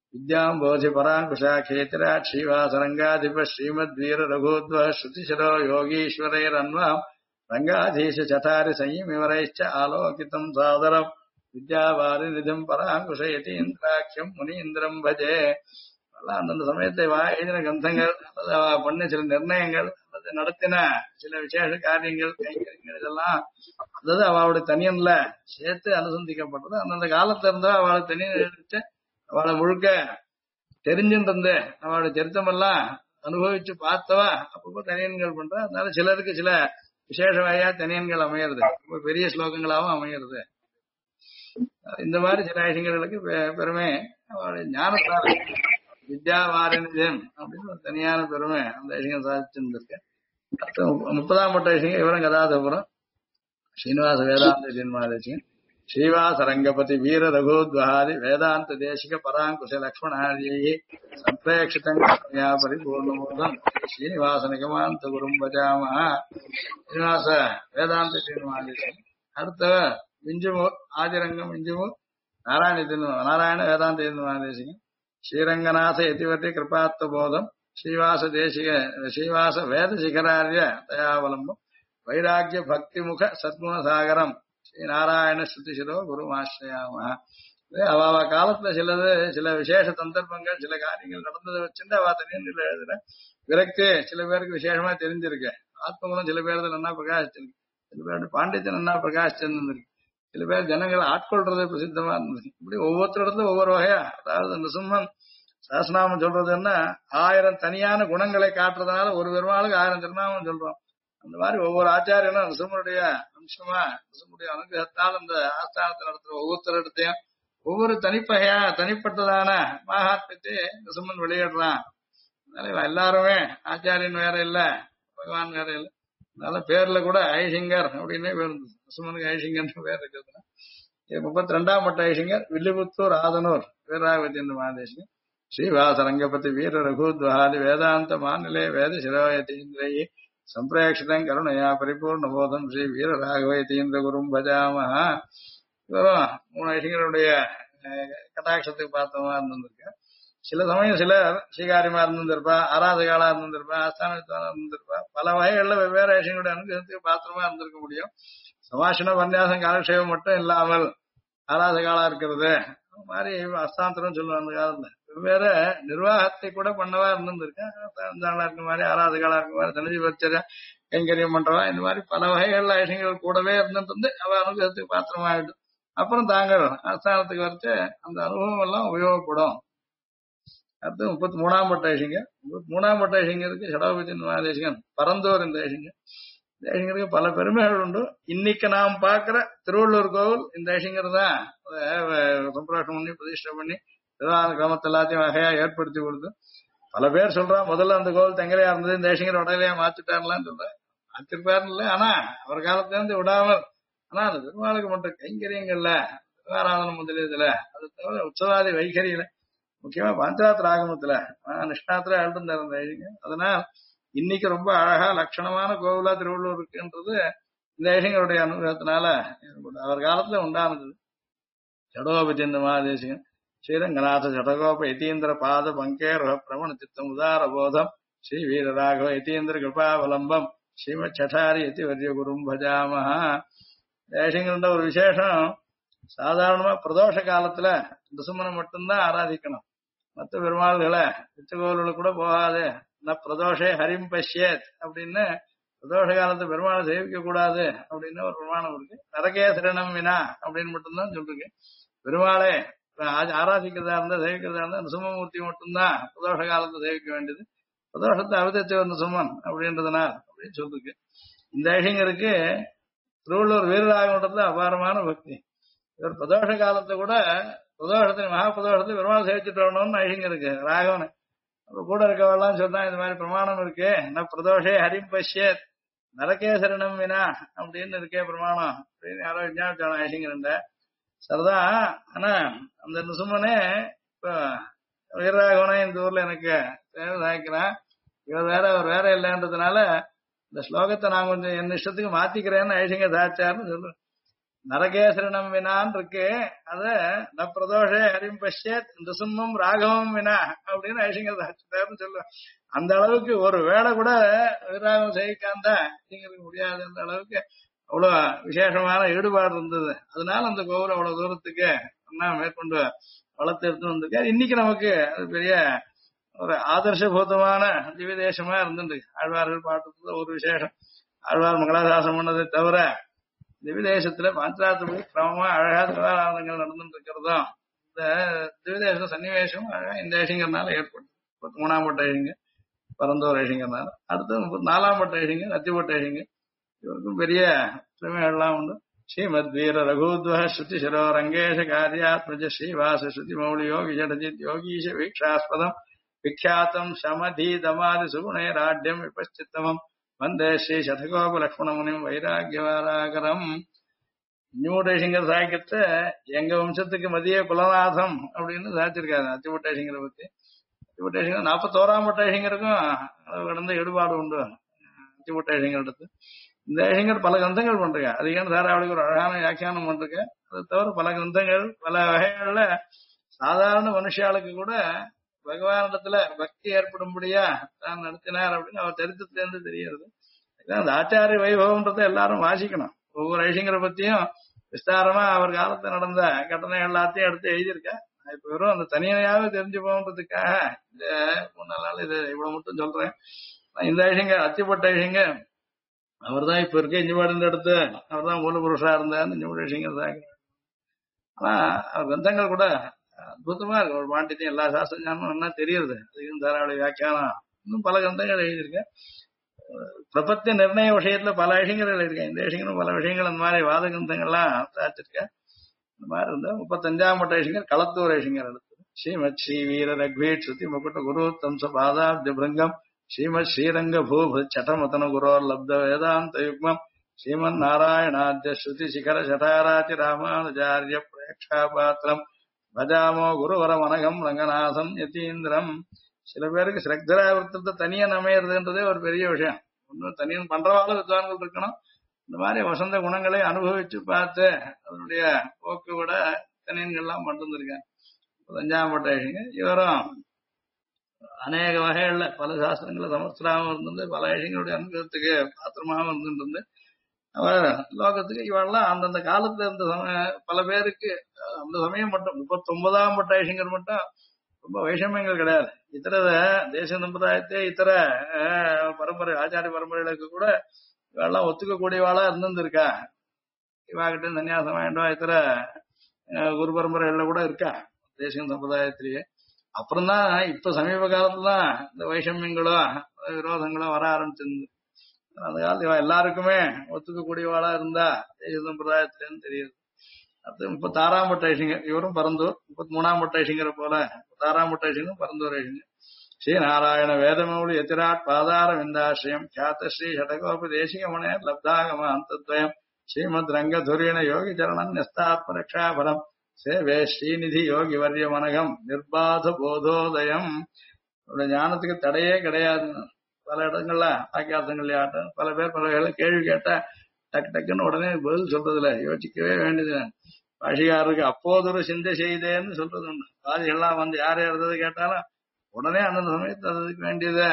வித்யாம் போதி பராங்குஷா கேத்திரா ஸ்ரீவாசரங்காதிப ஸ்ரீமத்வீர ரகூத்வ ஸ்ருதிசரோ யோகீஸ்வரைரன்வாம் ரங்காதீஷ சதாரி சைமிவரைச்ச ஆலோகிதம் சாதரம் வித்யாவாரி நிதம் பராங்குஷயதி இந்திராக்கியம் முனீந்திரம் பஜே. அந்தந்த சமயத்தை எழுதின கிரந்தங்கள் அல்லது பண்ண சில நிர்ணயங்கள் அல்லது நடத்தின சில விசேஷ காரியங்கள் கைங்கரியங்கள் இதெல்லாம் அதாவது அவளுடைய தனியன்ல சேர்த்து அனுசந்திக்கப்பட்டது. அந்தந்த காலத்துல இருந்தா அவளுக்கு தனியன் எடுத்து அவளை முழுக்க தெரிஞ்சுட்டு அவளுடைய சரித்தமெல்லாம் அனுபவிச்சு பார்த்தவா அப்பப்போ தனியன்கள் பண்றா. அதனால சிலருக்கு சில விசேஷ வகையா தனியன்கள் அமையிறது, ரொம்ப பெரிய ஸ்லோகங்களாகவும் அமையிறது. இந்த மாதிரி சில ஐசங்கர்களுக்கு பெருமை அவருடைய ஞானத்தார வித்யாவாரணிஜன் அப்படின்னு ஒரு தனியான பெருமை அந்த ஐசங்கம் சாதிச்சிருந்திருக்கு. அடுத்து 30ஆம் பட்ட ஐசங்க இவரும் கதாதபுரம் ஸ்ரீனிவாச வேதாந்த ஜென்மாதேசிகன் ஸ்ரீவாச ரங்கபதி வீர ரகுத்வஹாதி வேதாந்த தேசிக பராங்குஷ லக்ஷ்மணாதியை சம்பிரேட்சிதங்கயா பரிபூர்ணமோதம் ஸ்ரீனிவாச நிகமாந்த குரும் பஜாமஹ. ஸ்ரீனிவாச வேதாந்த ஜென்மாதேசிகன். அடுத்த விஞ்சுமூர் ஆதிரங்கம் விஞ்சுமூர் நாராயண வேதாந்த ஜென்மாதேசிகன் ஸ்ரீரங்கநாத யதிவர்த்தி கிருபாத்த போதம் ஸ்ரீவாச தேசிக ஸ்ரீவாச வேத சிகராரிய தயாவலம்பம் வைராக்கிய பக்தி முக சத்குணசாகரம் ஸ்ரீ நாராயண ஸ்ருதிசிரோ குருமாஸ்ரயாம. அவ காலத்துல சில விசேஷ சந்தர்ப்பங்கள் சில காரியங்கள் நடந்ததை வச்சுட்டு அவ தனியில் எழுதுற விரக்தி சில பேருக்கு விசேஷமா தெரிஞ்சிருக்கு. ஆத்மகுணம் சில பேருக்கு நல்லா பிரகாசிச்சிருக்கு, சில பேருடைய பாண்டித்யம் நல்லா பிரகாசிச்சிருந்திருக்கு, சில பேர் ஜனங்களை ஆட்கொள்றது பிரசித்தமா இருந்தது. இப்படி ஒவ்வொருத்தரிடத்துல ஒவ்வொரு வகையா, அதாவது நிருசிம்மன் சஹஸ்ரநாமம் சொல்றதுன்னா 1000 தனியான குணங்களை காட்டுறதுனால ஒரு பெருமாளுக்கு 1000 திருநாமம் சொல்றோம். அந்த மாதிரி ஒவ்வொரு ஆச்சாரியனும் நிருசிம்மனுடைய அம்சமா நிருசிம்மனுடைய அனுகிரகத்தால் அந்த ஆஸ்தானத்தை நடத்துற ஒவ்வொருத்தரிடத்தையும் ஒவ்வொரு தனிப்பட்டதான மகாத்மியத்தை நிருசிம்மன் வெளியிடுறான். அதனால எல்லாருமே ஆச்சாரியன் வேற இல்ல, பகவான் வேற இல்ல. அதனால பேர்ல கூட ஐசிங்கர் அப்படின்னே பேர் இருந்தது. நிருசிம்மனுக்கு ஐசிங்கர் பேர் இருக்கிறது. 32ஆம் பட்ட ஐசிங்கர் வில்லிபுத்தூர் ஆதனூர் வீராவதி மகாதேசிகன் ஸ்ரீவாச ரங்கபதி வீர ரகுத்வஹாதி வேதாந்த மாநிலே வேத சிரோயதீந்திரையே சம்பிரேட்சிதம் கருணையா பரிபூர்ணபோதம் ஸ்ரீ வீர ராகவயதீந்திர குரும் பஜாமஹ. இவரும் 3 ஐசிங்கருடைய கட்டாட்சத்துக்கு பார்த்தவமா இருந்திருக்க. சில சமயம் சிலர் ஸ்ரீகாரியமா இருந்திருப்பா, ஆராதகாலா இருந்திருப்பா, ஆஸ்தானத்தா இருந்திருப்பா, பல வகைகள்ல வெவ்வேறு ஐசிங்களுடைய அனுகிரகத்துக்கு பாத்திரமா இருந்திருக்க முடியும். சமாஷண பன்னியாசம் காலக்ஷேபம் மட்டும் இல்லாமல் ஆராதகாலா இருக்கிறது மாதிரி அஸ்தாந்திரம் சொல்லுவாங்க. அந்த காலத்துல வெவ்வேறு நிர்வாகத்தை கூட பண்ணவா இருந்திருக்கேன். இருக்க மாதிரி ஆராதகாலா இருக்க மாதிரி தனதி பரிச்சர கைங்கரியம் பண்றவா இந்த மாதிரி பல வகைகள்ல ஐசிங்கள் கூடவே இருந்துட்டு அவ அனுகிரகத்துக்கு பாத்திரமாயிடும். அப்புறம் தாங்கள் ஆஸ்தானத்துக்கு வரைச்சு அந்த அனுபவம் எல்லாம் உபயோகப்படும். அடுத்து 33ஆம் பட்ட ஐசிங்க 33ஆம் பட்ட ஐசிங்கருக்கு சடோபதி மகாதேசிகன் பரந்தோர். இந்த ஐசிங்கருக்கு பல பெருமைகள் உண்டு. இன்னைக்கு நாம் பார்க்கிற திருவள்ளூர் கோவில் இந்த ஐசிங்கர் தான் சம்பிரோஷம் பண்ணி பிரதிஷ்டை பண்ணி திருவான கிராமத்தை எல்லாத்தையும் வகையா ஏற்படுத்தி கொடுத்து பல பேர் சொல்றான். முதல்ல அந்த கோவில் தெங்கலையா இருந்தது, இந்த ஐசிங்கர் உடலையா மாத்திட்டாங்களான்னு சொல்றேன். மாத்திருப்பாருன்னு இல்லை, ஆனா அவர் காலத்துல இருந்து விடாமல் ஆனா அந்த திருவாளுக்கு மட்டும் கைங்கரியங்கள்ல ஆராதனம் முதலியதுல அது தவிர உற்சவாதி வைகரியில முக்கியமா பாஞ்சாத்திர ஆகமத்துல நிஷ்ணாத்திர எழுந்தார் அந்த ஐசிங்கர். அதனால் இன்னைக்கு ரொம்ப அழகா லட்சணமான கோவிலா திருவள்ளூர் இருக்குன்றது இந்த ஐசிங்கருடைய அனுகிரகத்தினால அவர் காலத்துல உண்டானது. ஜடோபதி மகாதேசிகன் ஸ்ரீரங்கநாத ஜடகோப யதீந்திர பாத பங்கேர் பிரமண சித்தம் உதார போதம் ஸ்ரீ வீரராகவ யதீந்திர கிருபாவலம்பம் ஸ்ரீமத் சட்டாரி யதிவர்ய குரும் பஜாமஹ. ஐசிங்கருடைய ஒரு விசேஷம், சாதாரணமா பிரதோஷ காலத்துல நிருசிம்மனை மட்டும்தான் ஆராதிக்கணும். மற்ற பெருமாள்களை நிச்சயகோவில்களுக்கு கூட போகாது. பிரதோஷே ஹரிம் பஷ்யேத் அப்படின்னு பிரதோஷ காலத்து பெருமாளை சேவிக்க கூடாது அப்படின்னு ஒரு பிரமாணம் இருக்கு. நரகே சிரணம் வினா அப்படின்னு மட்டும்தான் சொல்லிருக்கு. பெருமாளை ஆராதிக்கிறதா இருந்தா சேவிக்கிறதா இருந்தா நிருசிம்மூர்த்தி மட்டும்தான் பிரதோஷ காலத்தை சேவிக்க வேண்டியது. பிரதோஷத்தை அவதரிச்சவர் நிருசிம்மன் அப்படின்றதுனால் அப்படின்னு சொல்லிருக்கு. இந்த ஐசிங்கருக்கு திருவள்ளூர் வீரராகவட்டத்துல அபாரமான பக்தி. இவர் பிரதோஷ காலத்தை கூட பிரதோஷத்தை மகா பிரதோஷத்தை பெருமாள் சேவிச்சுட்டு வரணும்னு ஐசிங்கருக்கு ராகவன் கூட இருக்கவெல்லாம் சொன்னா இந்த மாதிரி பிரமாணம் இருக்கு. பிரதோஷே ஹரிம் பஷ்யத் நரகேசரணம் வினா அப்படின்னு இருக்கே பிரமாணம் அப்படின்னு யாரோ விஞ்ஞாபிச்சாலும் ஐசிங்கருண்ட சரிதா. ஆனா அந்த நிருசிம்மனே இப்ப வீரராகவனே இந்த ஊர்ல எனக்கு தேவை சாய்க்கிறான், இவர் வேற அவர் வேற இல்லைன்றதுனால இந்த ஸ்லோகத்தை நான் கொஞ்சம் என் இஷ்டத்துக்கு மாத்திக்கிறேன்னு ஐசிங்க சாச்சார்னு சொல்றேன். நரகேசரணம் வினான் இருக்கு. அத ந பிரதோஷே ஹரிம் பஷ்யத் நிருசிம்மம் ராகவம் வினா அப்படின்னு ஐசிங்கர் சொல்லுவேன். அந்த அளவுக்கு ஒரு வேளை கூட விராகம் செய்யிக்காந்தா அப்படிங்கிறது முடியாது. அந்த அளவுக்கு அவ்வளவு விசேஷமான ஈடுபாடு இருந்தது. அதனால அந்த கோவில் அவ்வளவு தூரத்துக்கு மேற்கொண்டு வளர்த்து எடுத்து வந்திருக்காரு. இன்னைக்கு நமக்கு அது பெரிய ஒரு ஆதர்சபூதமான திவ்ய தேசமா இருந்துருக்கு. ஆழ்வார்கள் பாட்டு ஒரு விசேஷம். ஆழ்வார் மங்களாசாசனம் பண்ணதை தவிர திவ்ய தேசத்துல பாஞ்சாத்தபடி கிரமமா அழகா திருவாராதனங்கள் நடந்துட்டு இருக்கிறதும் இந்த திவ்ய தேச சன்னிவேசம் அழகா இந்த ஐசிங்கர்னால ஏற்படும். 33ஆம் பட்ட ஐசிங்க பரந்தோர் ஐசிங்கர்னால, அடுத்து 34ஆம் பட்ட ஐசிங்க அத்திப்பட்ட ஐசிங்க. இவருக்கும் பெரிய திறமைகள்லாம் உண்டு. ஸ்ரீமத் வீர ரகுத்வ ஸ்ருதி சிரோ ரங்கேஷ காரியாத்மஜ ஸ்ரீவாச ஸ்ருதி மௌலி யோகி ஜடஜித் யோகீஷ வீக்ஷாஸ்பதம் விக்யாத்தம் சமதீதமாதி சுகுணேராட்யம் விபச்சித்தமம் வந்தே ஸ்ரீ சதகோப லக்ஷ்மணமுனிம் வைராகியவாராகரம். நியூடேசிங்கர் சாக்கியத்தை எங்க வம்சத்துக்கு மதிய குலநாதம் அப்படின்னு சாச்சிருக்காரு. அத்திமுட்டேசிங்கரை பத்தி. அத்திமுட்டேசிங்கர் 41ஆம் பட்டேசிங்கருக்கும் கடந்த ஈடுபாடு உண்டு. அத்திமுட்டேசிங்கர் எடுத்து இந்த ஐசிங்கர் பல கிரந்தங்கள் பண்றீங்க. அதிகம் சாராவளிக்கு ஒரு அழகான வியாக்கியானம் பண்றீங்க. அதை தவிர பல கிரந்தங்கள் பல வகைகள்ல சாதாரண மனுஷாளுக்கு கூட பகவானிடத்துல பக்தி ஏற்படும்படியா தான் நடத்தினார் அப்படின்னு அவர் சரித்திரத்துல இருந்து தெரிகிறது. அந்த ஆச்சாரிய வைபவம்ன்றதை எல்லாரும் வாசிக்கணும். ஒவ்வொரு ஐசிங்கரை பத்தியும் விஸ்தாரமா அவர் காலத்துல நடந்த கட்டணங்கள் எல்லாத்தையும் எடுத்து எழுதியிருக்கேன். இப்ப வெறும் அந்த தனியாவே தெரிஞ்சு போன்றதுக்காக இந்த 3 நாள் இது இவ்வளவு மட்டும் சொல்றேன். இந்த ஐசிங்கர் அத்திப்பட்ட ஐசிங்கர் அவர் தான் இப்ப இருக்க இஞ்சிபாடு எடுத்து அவர் தான் மூல புருஷா இருந்தார். இஞ்சிபாடு ஐசிங்கர் தான். ஆனா அவர் கிரந்தங்கள் கூட அற்புதமா இருக்கு. ஒரு பாண்டித்யம் எல்லா சாஸ்திர ஞானமும் என்ன தெரியுது. அதுக்கும் தாராள வியாக்கியானம் இன்னும் பல கிரந்தங்கள் எழுதியிருக்கேன். பிரபத்திய நிர்ணய விஷயத்துல பல விஷயங்கள் எழுதியிருக்கேன். இந்த விஷயங்களும் பல விஷயங்கள் அந்த மாதிரி வாத கிரந்தங்கள்லாம் சாச்சிருக்கேன். இந்த மாதிரி இருந்தா 35ஆம் பட்ட விஷயங்கள் களத்தூர் விஷயங்கள் எடுத்தது. ஸ்ரீமத் ஸ்ரீ வீர ரக்வீட் ஸ்ருதி முகுட்ட குரு தம்ச பாதாப்தி பிருங்கம் ஸ்ரீமத் ஸ்ரீரங்க பூப சட்டமதன குரோர் லப்த வேதாந்த யுக்மம் ஸ்ரீமன் நாராயணாத்ய ஸ்ருதி சிகர சட்டாராதி ராமானுஜாரிய பிரேக்ஷாபாத்திரம் பஜாமோ குருவர மனகம் ரங்கநாதம் யதீந்திரம். சில பேருக்கு ஸ்ரக்தராவர்த்தத்தை தனியன் அமையறதுன்றதே ஒரு பெரிய விஷயம். ஒன்னும் தனியன் பண்றவாலும் வித்வான்கள் இருக்கணும். இந்த மாதிரி வசந்த குணங்களை அனுபவிச்சு பார்த்து அதனுடைய போக்கு விட தனியன்கள்லாம் பண்ணிருந்திருக்கேன். 5ஆம் பட்ட ஐசிங்க இவரும் அநேக வகைகள்ல பல சாஸ்திரங்களை சமஸ்திராவும் இருந்தது. பல ஐசிங்களுடைய அனுபவத்துக்கு பாத்திரமாகவும் இருந்துட்டு அவர் லோகத்துக்கு இவெல்லாம் அந்தந்த காலத்துல இருந்த பல பேருக்கு அந்த சமயம் மட்டும் 39ஆம் பட்ட ஐசிங்கர் மட்டும் ரொம்ப வைஷமியங்கள் கிடையாது. இத்தர தேச சம்பிரதாயத்தை இத்தர பரம்பரை ஆச்சாரிய பரம்பரைகளுக்கு கூட இவெல்லாம் ஒத்துக்கக்கூடியவாளா இருந்திருக்கா. இவாகிட்ட சன்னியாசம் வேண்டாம் இத்தர குரு பரம்பரைகள்ல கூட இருக்கா தேசிய சம்பிரதாயத்திலேயே. அப்புறம்தான் இப்ப சமீப காலத்துலதான் இந்த வைஷமியங்களோ விரோதங்களோ வர ஆரம்பிச்சிருந்து. அந்த காலத்துல இவன் எல்லாருக்குமே ஒத்துக்கக்கூடியவாளா இருந்தா தேச சம்பிரதாயத்திலேன்னு தெரியுது. அடுத்து 36ஆம் பட்ட ஐசிங்கர் இவரும் பரந்தூர். 33ஆம் பட்ட ஐசிங்கரை போல 36ஆம் பட்ட ஐசிங்கரும் பரந்தூர் ஐசிங்கர். ஸ்ரீ நாராயண வேதமௌலி யதிராட் பாதார விந்தாசிரியம் கியாத ஸ்ரீ ஷடகோபி தேசிகமணே லப்தாகம அந்தத்வயம் ஸ்ரீமத் ரங்கதுரீண யோகி சரணம் நஸ்தாத்ம ரக்ஷாபலம் சேவே ஸ்ரீநிதி யோகி வர்ய மனகம் நிர்பாத போதோதயம். ஞானத்துக்கு தடையே கிடையாது. பல இடங்கள்ல வாக்கியார்த்தங்கள் ஆட்டம் பல பேர் பல கேள்வி கேட்டா டக்கு டக்குன்னு உடனே பதில் சொல்றதுல யோசிக்கவே வேண்டியது. பாஷிகாரருக்கு அப்போதொரு சிந்தை செய்தேன்னு சொல்றது உண்டு. பாதிகள்லாம் வந்து யார் எழுதுறது கேட்டாலும் உடனே அந்தந்த சமயத்து அதுக்கு வேண்டியதை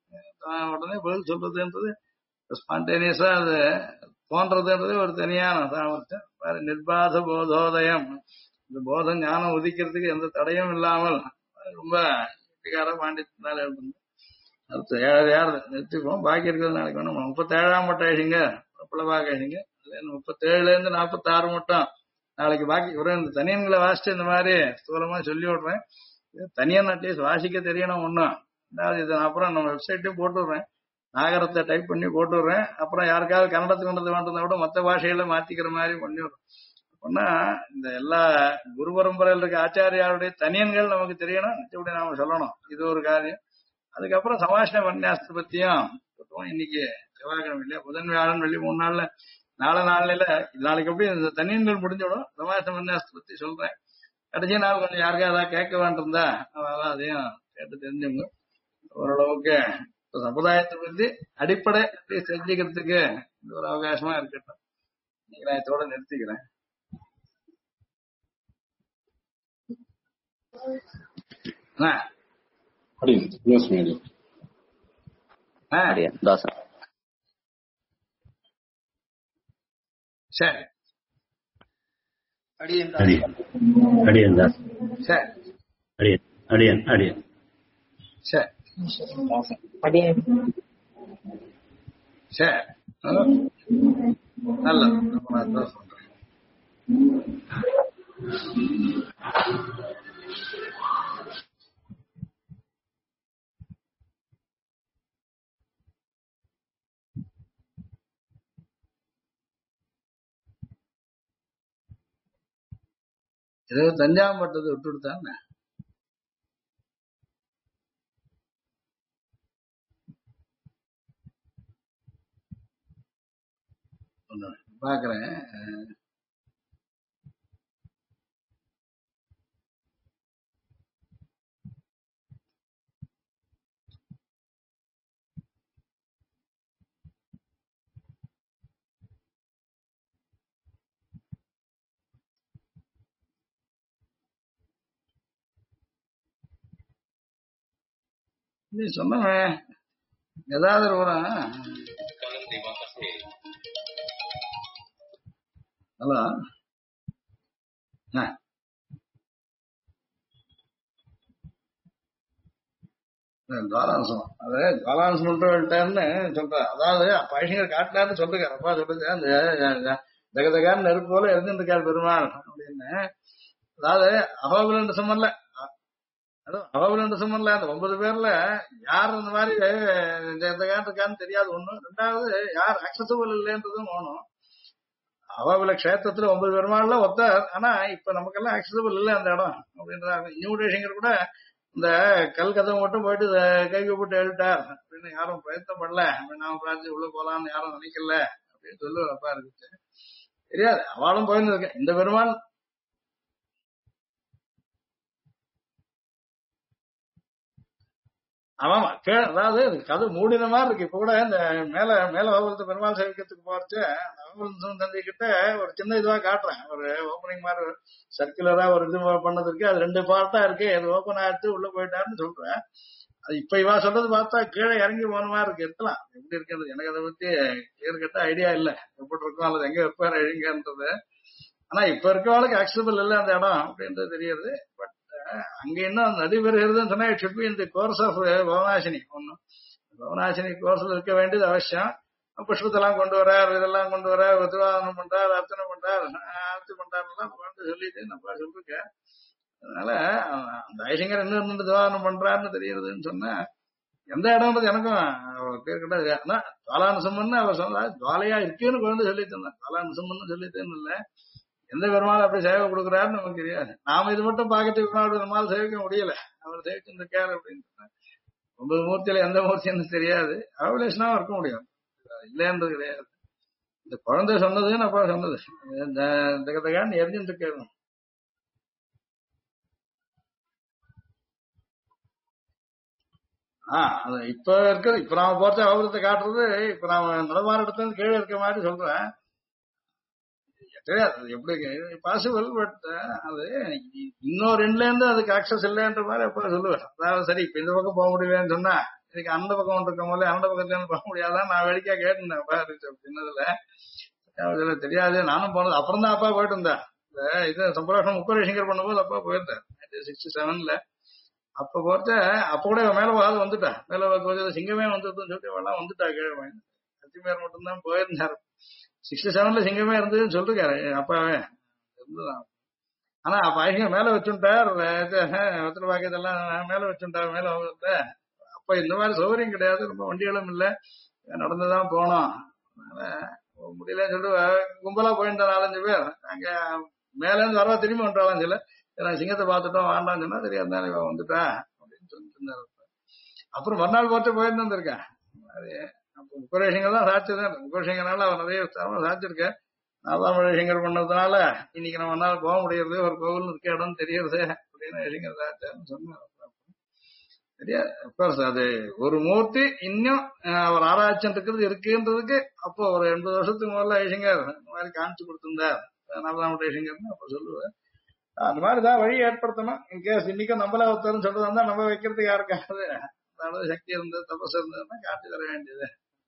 உடனே பதில் சொல்றதுன்றது ஸ்பான்டேனியஸா அது தோன்றதுன்றது ஒரு தனியான சாமர்த்தியம். நிர்பாத போதோதயம். இந்த போதம் ஞானம் உதிக்கிறதுக்கு எந்த தடையும் இல்லாமல் ரொம்ப பாண்டித்யத்தால் எழுதுங்க. அடுத்து 7 நிறுத்திப்போம். பாக்கி இருக்கிறது நாளைக்கு வேணும். 37ஆம் பட்ட ஐசிங்க புலபாக ஐசிங்க 37ல இருந்து 46 மட்டும் நாளைக்கு பாக்கி. ஒரு இந்த தனியன்களை வாசிச்சு இந்த மாதிரி ஸ்தூலமா சொல்லி விடுறேன். தனியன் அட்லீஸ்ட் வாசிக்க தெரியணும் ஒன்னும். அதாவது இதை அப்புறம் நம்ம வெப்சைட்டையும் போட்டு விடுறேன். நாகரத்தை டைப் பண்ணி போட்டு விடுறேன். அப்புறம் யாருக்காவது கன்னடத்துக்கு வேண்டதை விட மற்ற பாஷையில மாத்திக்கிற மாதிரி பண்ணி விடுறேன். அப்படின்னா இந்த எல்லா குரு பரம்பரையில் இருக்க ஆச்சாரியாருடைய தனியன்கள் நமக்கு தெரியணும். இப்படி நாம சொல்லணும். இது ஒரு காரியம். அதுக்கப்புறம் சமாஷ்ண உபன்யாசத்தை பத்தியும் இன்னைக்கு செவ்வாய்க்கிழமை இல்லையா, புதன் வியாழன் வெள்ளி 3 நாள்ல நாளையில நாளைக்கு எப்படி இந்த தனியன்கள் முடிஞ்சிடும். சமாஷ்ண உபன்யாசத்தை பத்தி சொல்றேன். கடைசி நாள் கொஞ்சம் யாருக்கா ஏதாவது கேட்க வேண்டியிருந்தா அதான் அதையும் கேட்டு தெரிஞ்சுங்க. ஓரளவுக்கு சமுதாயத்தை பத்தி அடிப்படை தெரிஞ்சுக்கிறதுக்கு இது ஒரு அவகாசமா இருக்கட்டும். இன்னைக்கு நான் இதோட நிறுத்திக்கிறேன். ஆ, Yes, Major. ஆ, அடியன் தாசன். சரி அடியன் Adiyan Das. சரி Adiyan. சரி அடியேன் சரி நல்லது. நான் அதான் சொல்றேன். ஏதோ தஞ்சாம்பட்டது விட்டு விடுத்தாங்க. பாக்குறேன். நீ சொன்னவன் ஏதாவது ஒரு ஹலோ ஜுவாலாம்சம் அது ஜுவாலாம்சம் சொல்றேன்னு சொல்றேன். அதாவது பழனிகள் காட்டினார்னு சொல்லுங்க. அப்பா சொல்லுங்க அந்த தகதகான்னு நெருப்பு போல இருந்துருக்காரு பெருமாள் அப்படின்னு. அதாவது அகோபிலண்டு சம்மன்ல அதுவும் அகோபிலண்டு சம்மன்ல அந்த 9 பேர்ல யார் அந்த மாதிரி ஜெகதகான் இருக்கான்னு தெரியாது ஒண்ணு. ரெண்டாவது யார் அக்சசபிள் இல்லைன்றதும் ஒண்ணும். அகோபில கஷேத்திரத்துல 9 பெருமாள்ல ஒருத்தர். ஆனா இப்ப நமக்கெல்லாம் அக்சசபிள் இல்லை அந்த இடம் அப்படின்றாங்க. நியூடேஷங்கர் கூட இந்த கல் கதை மட்டும் போயிட்டு கைக்கு போட்டு எழுட்டார் அப்படின்னு யாரும் பிரயத்தனம் பண்ணல. நாம பிரார்த்தி உள்ள போலாம்னு யாரும் நினைக்கல அப்படின்னு சொல்லுவாப்பா இருக்கு. தெரியாது அவளும் போயிருந்திருக்கேன். இந்த பெருமாள் ஆமா அதாவது கதை மூடின மாதிரி இருக்கு. இப்ப கூட இந்த மேல மேல கோபுரத்து பெருமாள் சேவிக்கிறதுக்கு போறச்சு கோபுரம் தந்தை கிட்ட ஒரு சின்ன இதுவா காட்டுறேன். ஒரு ஓப்பனிங் மாதிரி சர்க்குலரா ஒரு இது பண்ணது இருக்கு. அது 2 பார்ட்டா இருக்கு. அது ஓப்பன் ஆயிடுச்சு உள்ள போயிட்டாருன்னு சொல்றேன். அது இப்ப இவா சொல்றது பார்த்தா கீழே இறங்கி போன மாதிரி இருக்கு. இருக்கலாம் எப்படி இருக்கிறது எனக்கு அதை பத்தி கிளியர் கட்ட ஐடியா இல்ல. எப்படி இருக்கும் அல்லது எங்க வைப்பாரு எழுங்கன்றது. ஆனா இப்ப இருக்கவளுக்கு ஆக்சபிள் இல்லை அந்த இடம் அப்படின்றது தெரியுது. பட் அங்க இன்னும் நடைபெறுகிறதுன்னு சொன்னா இட் ஷுட் பி இந்த கோர்ஸ் ஆஃப் பவனாசினி. ஒன்னும் பவனாசினி கோர்ஸ்ல இருக்க வேண்டியது அவசியம். புஷ்பத்தெல்லாம் கொண்டு வரார், இதெல்லாம் கொண்டு வரார், திருவாதனம் பண்றார், அர்ச்சனை பண்றார், ஆர்த்தி பண்றாருலாம் சொல்லிட்டு நம்ம சொல்லிருக்கேன். அதனால அந்த ஐசிங்கர் என்ன இருந்துட்டு திருவாதனம் பண்றாருன்னு தெரியுதுன்னு சொன்னா எந்த இடம்ன்றது எனக்கும் கேட்கறது. ஆனா ஜுவாலானுசம்மன்னு அவர் சொன்னா ஜுவாலையா இருக்குன்னு குழந்தை சொல்லிட்டு இருந்தேன். ஜுவாலானுசம்மன்னு சொல்லிட்டேன்னு இல்லை. எந்த பெருமாள் அப்படி சேவை கொடுக்குறாருன்னு நமக்கு தெரியாது. நாம இது மட்டும் பாக்கெட்டு பெருமாள் சேவிக்க முடியல. அவர் சேவிச்சுருக்காரு அப்படின்னு சொன்னா 9 மூர்த்தியில எந்த மூர்த்தின்னு தெரியாது. அவலேஷனாவும் இருக்க முடியும் இல்லைன்றது கிடையாது. இந்த குழந்தை சொன்னதுன்னு அப்பா சொன்னது தகதகான்னு எரிஞ்சுட்டு இருக்காரு. அது இப்ப இருக்கிறது. இப்ப நாம போறச்ச அவபரத்தை காட்டுறது. இப்ப நாம நடமாற இடத்துல இருந்து கீழே இருக்க மாதிரி சொல்றேன். தெரியாது அது எப்படி பாசிபிள். பட் அது இன்னொரு ரெண்டுல இருந்து அதுக்கு ஆக்சஸ் இல்லைன்ற மாதிரி அப்ப சொல்லுவேன். அதாவது சரி இப்ப இந்த பக்கம் போக முடியலன்னு சொன்னா இதுக்கு அந்த பக்கம் இருக்கும் போது அந்த பக்கத்துல இருந்து போக முடியாதான் நான் வேடிக்கையா கேட்டேன் பாரு சின்னதுல தெரியாது. நானும் போனது அப்புறம் தான் அப்பா போயிட்டு இருந்தேன். இது சம்பராஷம் முப்பரேஷங்கர் பண்ணும்போது அப்பா போயிருந்தேன் 1967. அப்ப போறச்ச அப்ப கூட மேல வாது வந்துட்டா. மேல கொஞ்சம் சிங்கமே வந்துருதுன்னு சொல்லிட்டு எல்லாம் வந்துட்டா. கீழே அத்திமேர் மட்டும்தான் போயிருந்தாரு. 67 சிங்கமே இருந்ததுன்னு சொல்லிருக்காரு அப்பாவே இருந்துதான். ஆனா அப்ப ஐசிங்க மேல வச்சுட்டார். ஒருத்தர் பாக்கியதெல்லாம் மேல வச்சுட்டார். மேல அப்ப இந்த மாதிரி சௌகரியம் கிடையாது. ரொம்ப வண்டிகளும் இல்லை. நடந்துதான் போனோம். அதனால முடியலன்னு சொல்லிட்டு கும்பலா போயிருந்தா 4-5 பேர். அங்க மேல இருந்து வரவா திரும்பி வந்துட்டாலும் சில சிங்கத்தை பார்த்துட்டோம் வேண்டாம்னு சொன்னா தெரியாது வந்துட்டா அப்படின்னு சொல்லிட்டு இருந்தாரு. அப்புறம் மறுநாள் போட்டு போயிருந்திருக்கேன். அது அப்ப முப்பரேஷங்கர் தான் சாட்சிதான். முப்பரேஷங்கனால அவர் நிறைய சாட்சிருக்கேன். 4ஆம் ரேஷங்கர் பண்ணதுனால இன்னைக்கு நம்ம மறுநாள் போக முடியறது. ஒரு கோவில் இருக்க இடம் தெரியறது அப்படின்னு ரேஷங்கர் சாட்சியான்னு சொன்னார். தெரியாது அப்கோர்ஸ் அது ஒரு மூர்த்தி இன்னும் அவர் ஆராய்ச்சன் இருக்கிறது இருக்குன்றதுக்கு அப்போ ஒரு 80 வருஷத்துக்கு முதல்ல ஐசிங்கர் இந்த மாதிரி காமிச்சு கொடுத்திருந்தார். 4ஆம் ரேஷங்கர்னு அப்ப சொல்லுவேன். அந்த மாதிரி தான் வழி ஏற்படுத்தணும். இன்கேஸ் இன்னைக்கும் நம்மள ஒருத்தரும் சொல்றது வந்தா நம்ம வைக்கிறதுக்கு யாருக்காவது அதாவது சக்தி இருந்தது தபஸ் இருந்ததுன்னா காட்டி தர வேண்டியது.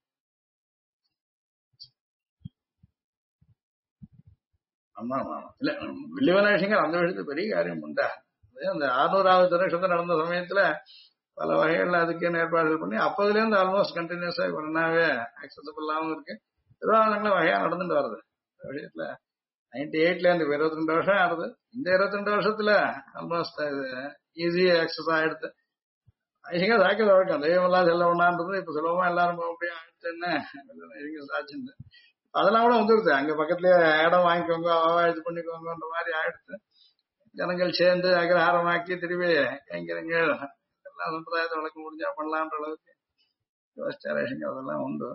ஆமா ஆமா ஆமா. இல்ல வில்லிவநாயகர் அந்த விஷயத்துல பெரிய காரியம் உண்டா. அது அந்த 600வது திருநக்ஷத்திரம் நடந்த சமயத்துல பல வகைகள்ல அதுக்கு ஏற்பாடுகள் பண்ணி அப்பதுல இருந்து ஆல்மோஸ்ட் கண்டினியூஸா ஒன்னாவே ஆக்சசபிளாகவும் இருக்கு. திருவாரூரங்களும் வகையா நடந்துட்டு வருது இந்த விஷயத்துல. 98ல இருந்து 22 வருஷம் ஆகுது. இந்த 22 வருஷத்துல ஆல்மோஸ்ட் ஈஸி ஆக்சஸ் ஆயிடுது. ஐசிங்க சாக்கியது வழக்கம் தெய்வமெல்லாம் செல்ல ஒண்ணான்றது இப்ப சுலபமா எல்லாரும் போக முடியும் ஆயிடுச்சுன்னு சாட்சிந்து அதெல்லாம் கூட வந்துருது. அங்க பக்கத்துலயே இடம் வாங்கிக்கோங்க இது பண்ணிக்கோங்கன்ற மாதிரி ஆயிடுச்சு. ஜனங்கள் சேர்ந்து அக்ரஹாரமாக்கி திரும்பி எங்க எல்லா சம்பிரதாயத்தை வழக்கு முடிஞ்சா பண்ணலான்ற அளவுக்கு யோசிச்சாரேஷங்க அதெல்லாம் உண்டு.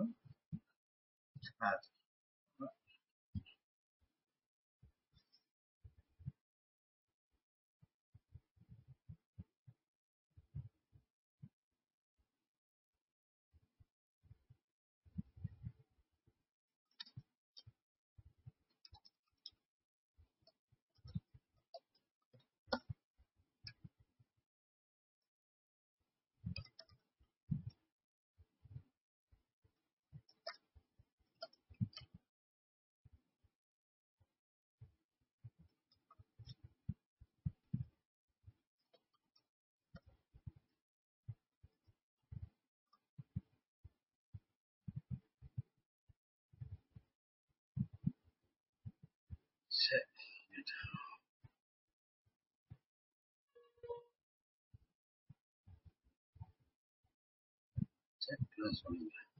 சரி சரி சொல்லுங்க.